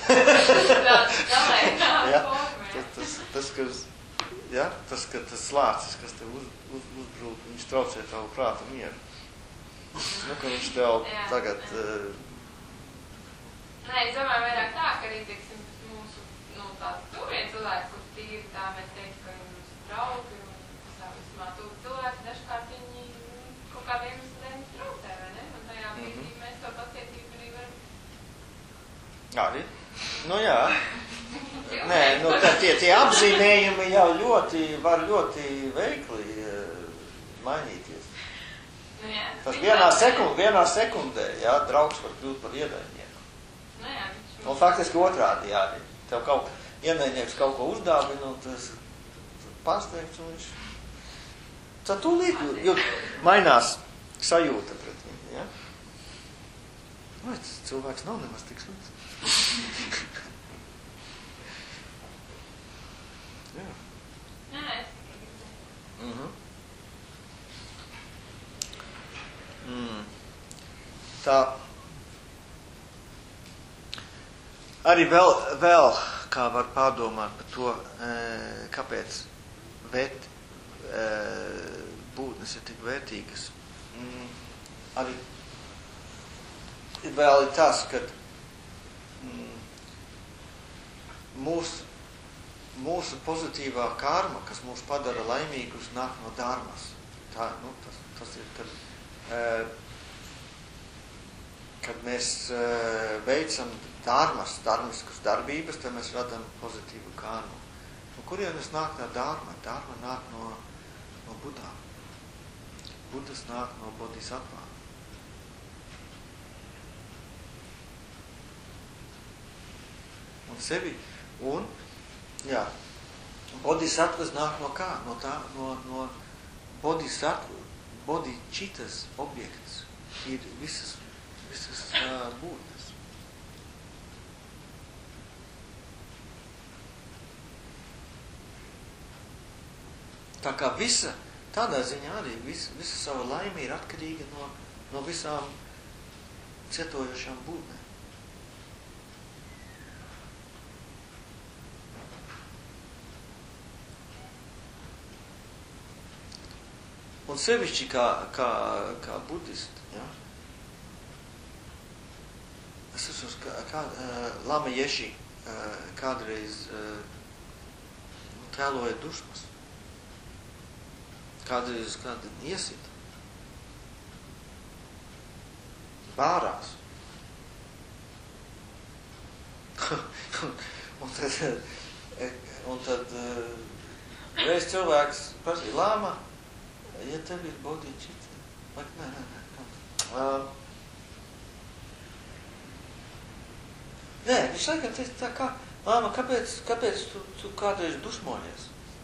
Ja? Tas, tas, tas, kas, ja? tas, ka tas slācis, kas tev uz, uz, uzbrūk, viņš traucē tavu prātu mieru. Nu, ka viņš tev Jā, tagad... jā. Uh, Nē, es domāju vairāk tā, ka arī, teiksim, mūsu, nu, tādi tuvie cilvēki, kur tīri tā mēs teiktu, ka viņi mums draugi un visā vismā tuvi cilvēki, dažkārt viņi kaut kādiem iemesliem traucē, vai ne? Un tajā brīdī Mhm. mēs to pacietību arī varam. arī? Nu jā. Nē, nu tā, tie, tie apzīmējumi jau ļoti, var ļoti veikli uh, mainīties. Nu, jā. Tas vienā, sekund, vienā sekundē, jā, draugs var kļūt par ienaidnieku. Nu, jā, viņš Un faktiski otrādi, jā, tev kaut ienaidnieks kaut ko uzdāvina, un tas pārsteigts, un viņš... Tad tūlīt jūt, mainās sajūta pret viņu, jā? Vai tas cilvēks nav nemaz tik slikts? Jā. Nē, es tikai gribēju. Mhm. Mm. Tā. Arī vēl, vēl kā var pārdomāt par to, e, kāpēc vērt, e, būtnes ir tik vērtīgas. Mm. Arī vēl ir tas, ka mm, mūsu, mūsu pozitīvā karma, kas mūs padara laimīgus, nāk no dharmas. Tā, nu, tas, tas ir, kad Uh, kad mēs uh, veicam dharmas, dharmiskas darbības, tad mēs radam pozitīvu karmu. Un kurienes nāk tā dharma? Dharma nāk no, no Buddhā. Buddhas nāk no bodhisattva. Un sevi, un, jā, bodhisattvas nāk no kā? No tā, no, no bodhisattva. Bodhicitas objekts ir visas, visas uh, būtnes. Tā kā visa, tādā ziņā arī visa, visa sava laime ir atkarīga no, no visām cietojošām būtnēm. Un sevišķi kā, kā, kā budisti, ja? Es esmu, kā, kā uh, Lama Ješi uh, kādreiz uh, tēloja dusmas. Kādreiz kādu iesita. Bārās. un tad, un tad uh, reiz cilvēks prasīja, Lama, ja tev ir bodhicitta, vai nē, nē, nē. Uh, nē, viņš laikam teica tā kā, Lama, kāpēc, kāpēc tu, tu kādreiz dusmojies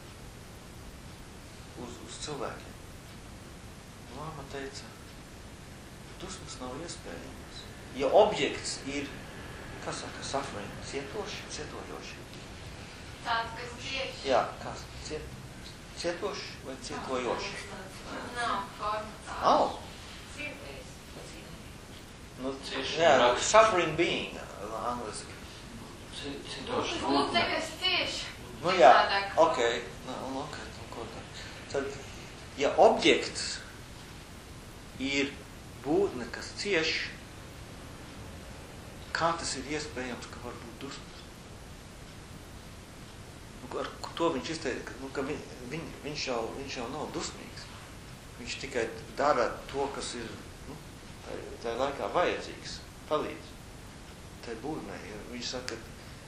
uz, uz cilvēkiem? Lama teica, dusmas nav iespējamas. Ja objekts ir, kā saka, suffering, cietoši, cietojoši. Tāds, kas cieši. Jā, kā ciet, cietoši vai cietojoši? Nav forma tāds. Nav. Cietējis. Nu, Cieši jā, raksts. suffering being, angliski. Citoši Nu, būtne. te, kas cieši. Nu jā, Citādāk. ok, nu, ok, nu, ko tā. Tad, ja objekts ir būtne, kas cieš, kā tas ir iespējams, ka var būt dusmas? Nu, ar to viņš izteica, nu, ka viņ, viņ, viņš, jau, viņš jau nav dusmīgs. Viņš tikai dara to, kas ir, nu, tajā laikā vajadzīgs, palīdz. Tai būtnei. Viņš saka,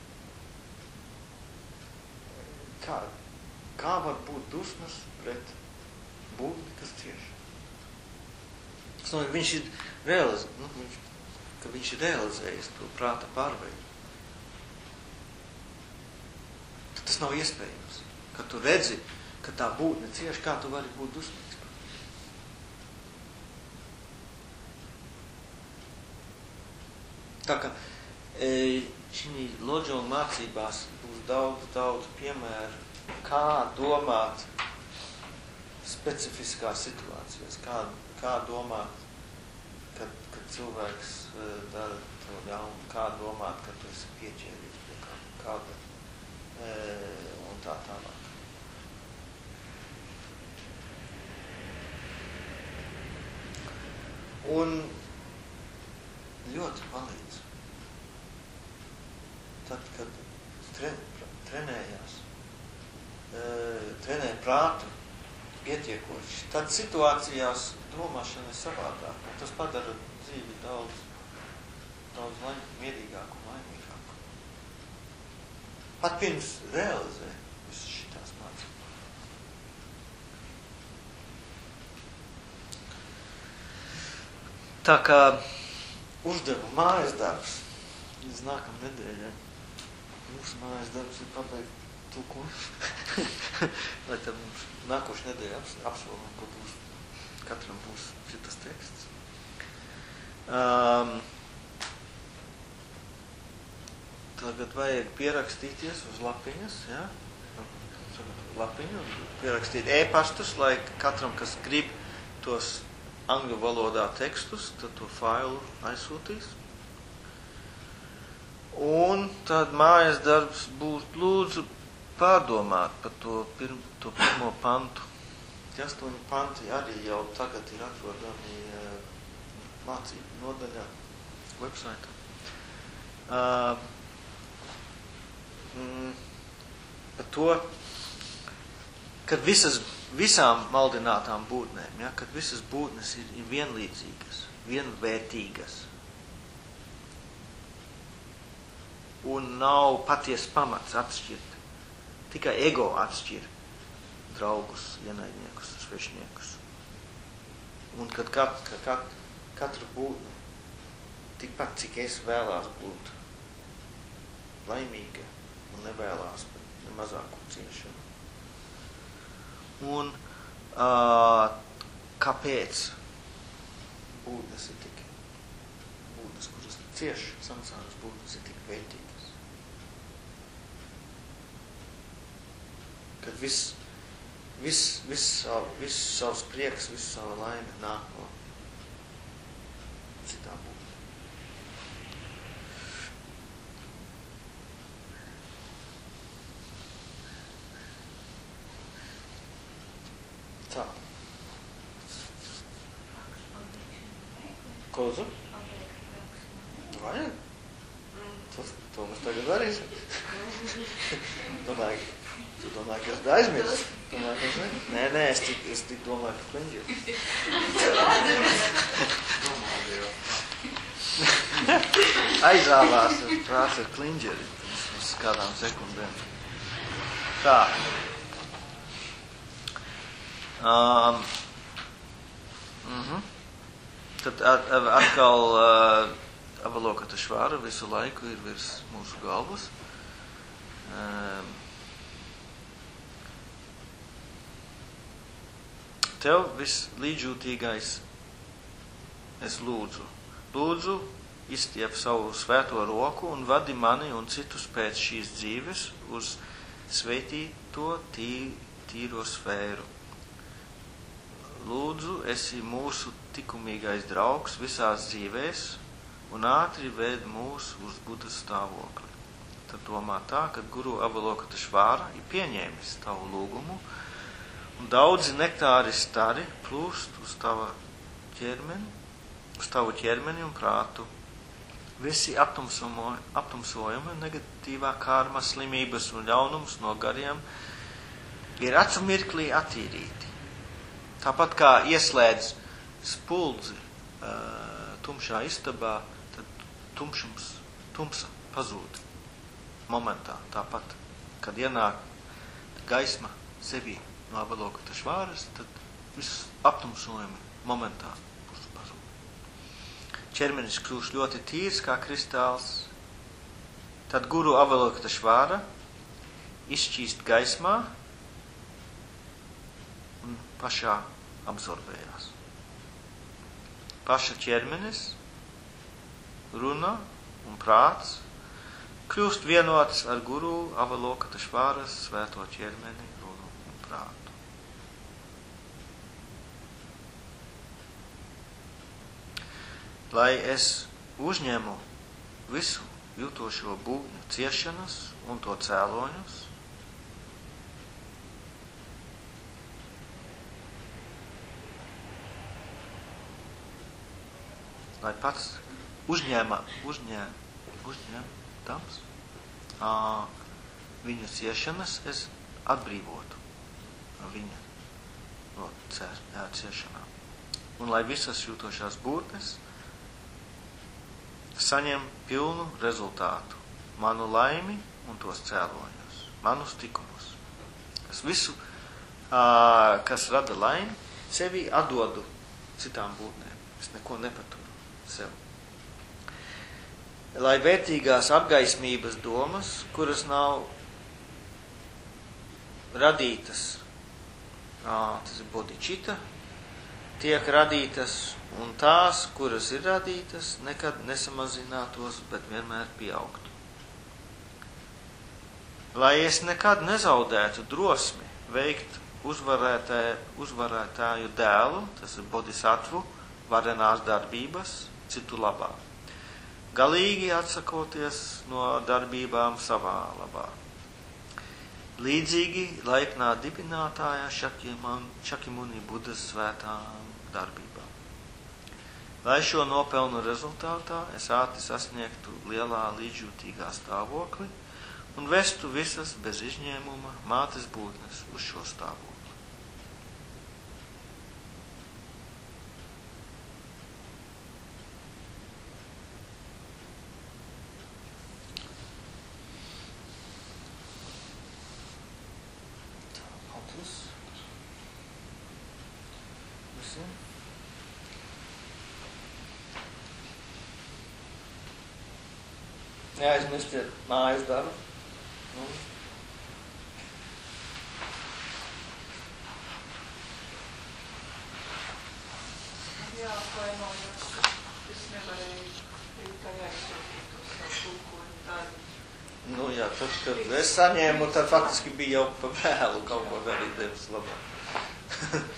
kā, kā var būt dusmas pret būtni, kas cieši. Tas no, viņš ir realiz, nu, viņš, ka viņš ir realizējis to prāta pārveidu. Tas nav iespējams. Kad tu redzi, ka tā būtne cieši, kā tu vari būt dusmīgs. Tā kā e, šī loģiona mācībās būs daudz, daudz piemēru, kā domāt specifiskā situācijās, kā, kā domāt, kad, kad cilvēks e, dara to ļaunu, kā domāt, kad tu esi pieķēries pie kā, kāda e, un tā tālāk. Un ļoti palīdz. Tad, kad tre, trenējās, e, trenē prātu pietiekoši, tad situācijās domāšana ir savādāk. Tas padara dzīvi daudz, daudz laim, mierīgāku un laimīgāku. Pat pirms realizē visas šitās mācības. Tā kā uzdevu mājas darbs līdz nākam nedēļai. Mūsu mājas darbs ir pabeigt tulkojumu. Lai tad mums nākošu nedēļu aps, apsolam, ka būs, katram būs šitas teksts. Um, tagad vajag pierakstīties uz lapiņas, ja? Lapiņu, pierakstīt e-pastus, lai katram, kas grib tos angļu valodā tekstus, tad to failu aizsūtīs. Un tad mājas darbs būs lūdzu pārdomāt par to, pirm, to pirmo pantu. Tie astoņi panti arī jau tagad ir atrodami mācību nodaļā website. Uh, mm, par to, kad visas, visām maldinātām būtnēm, ja, kad visas būtnes ir, ir vienlīdzīgas, vienvērtīgas, un nav paties pamats atšķirt. Tikai ego atšķir draugus, ienaidniekus, svešniekus. Un kad kat, ka kat, katru būtni, tikpat cik es vēlās būt laimīga un nevēlās, bet ne mazāku ciešanu. Un uh, kāpēc būtnes ir tik, būtnes, kuras cieši, samsāras būtnes ir tik vērtīgas. Kad viss, viss, viss, savu, viss savs prieks, viss savu laime nāk no citā būtnē. Tā. Ko lūdzu? Vajag? To, to mēs tagad darīsim. Domāju, tu domāji, ka es aizmirstu? Domāju, ka es ne? Nē, nē, es tik, es tik domāju, ka kliņģi. Aizrāvās ar prāts ar kliņģeri uz kādām sekundēm. Tā. Um, uh-huh. Tad at, atkal uh, Avalokata Švara visu laiku ir virs mūsu galvas. Um, Tev vislīdzjūtīgais es lūdzu. Lūdzu, izstiep savu svēto roku un vadi mani un citus pēc šīs dzīves uz sveitīto tī, tīro sfēru. Lūdzu, esi mūsu tikumīgais draugs visās dzīvēs un ātri ved mūs uz Budas stāvokli. Tad domā tā, ka Guru Avalokata Švāra ir pieņēmis tavu lūgumu un daudzi nektāri stari plūst uz tava ķermeni, uz tavu ķermeni un prātu. visi aptumsojumi, negatīvā karma, slimības un ļaunums no gariem ir acu mirklī attīrīti. Tāpat kā ieslēdz spuldzi uh, tumšā istabā, tad tumšums, tumsa pazūd momentā. Tāpat, kad ienāk gaisma sevī no Avalokita švāras, tad viss aptumsojumi momentā pazūd. Ķermenis kļūst ļoti tīrs kā kristāls, tad guru Avalokita švāra izšķīst gaismā un pašā absorbējās. Paša ķermenis, runa un prāts kļūst vienots ar guru Avalokita švāras svēto ķermeni, runu un prātu. Lai es uzņemu visu jūtošo būtņu ciešanas un to cēloņus, lai pats uzņēma, uzņēma, uzņēmtams viņa ciešanas, es atbrīvotu viņa no ciešanām. Un lai visas jūtošās būtnes saņem pilnu rezultātu, manu laimi un tos cēloņus, manus tikumus. Es visu, kas rada laimi, sevi atdodu citām būtnēm. Es neko nepaturu sev. Lai vērtīgās apgaismības domas, kuras nav radītas, tas ir bodhicitta, tiek radītas, un tās, kuras ir radītas, nekad nesamazinātos, bet vienmēr pieaugtu. Lai es nekad nezaudētu drosmi veikt uzvarētāju, uzvarētāju dēlu, tas ir bodhisattvu, varenās darbības, citu labā. Galīgi atsakoties no darbībām savā labā. Līdzīgi laiknā dibinātāja Šakimuni Budas svētām darbībām. Lai šo nopelnu rezultātā es ātri sasniegtu lielā līdzjūtīgā stāvokli un vestu visas bez izņēmuma mātes būtnes uz šo stāvokli. Neaizmirstiet mājas darbu. Mm. Jā, vainojos, ka es nevarēju tikai aizsūtīt uz savu tulkojumu darbu. Nu jā, tad, kad es saņēmu, tad faktiski bija jau pa vēlu kaut ko darīt Dievs labāk.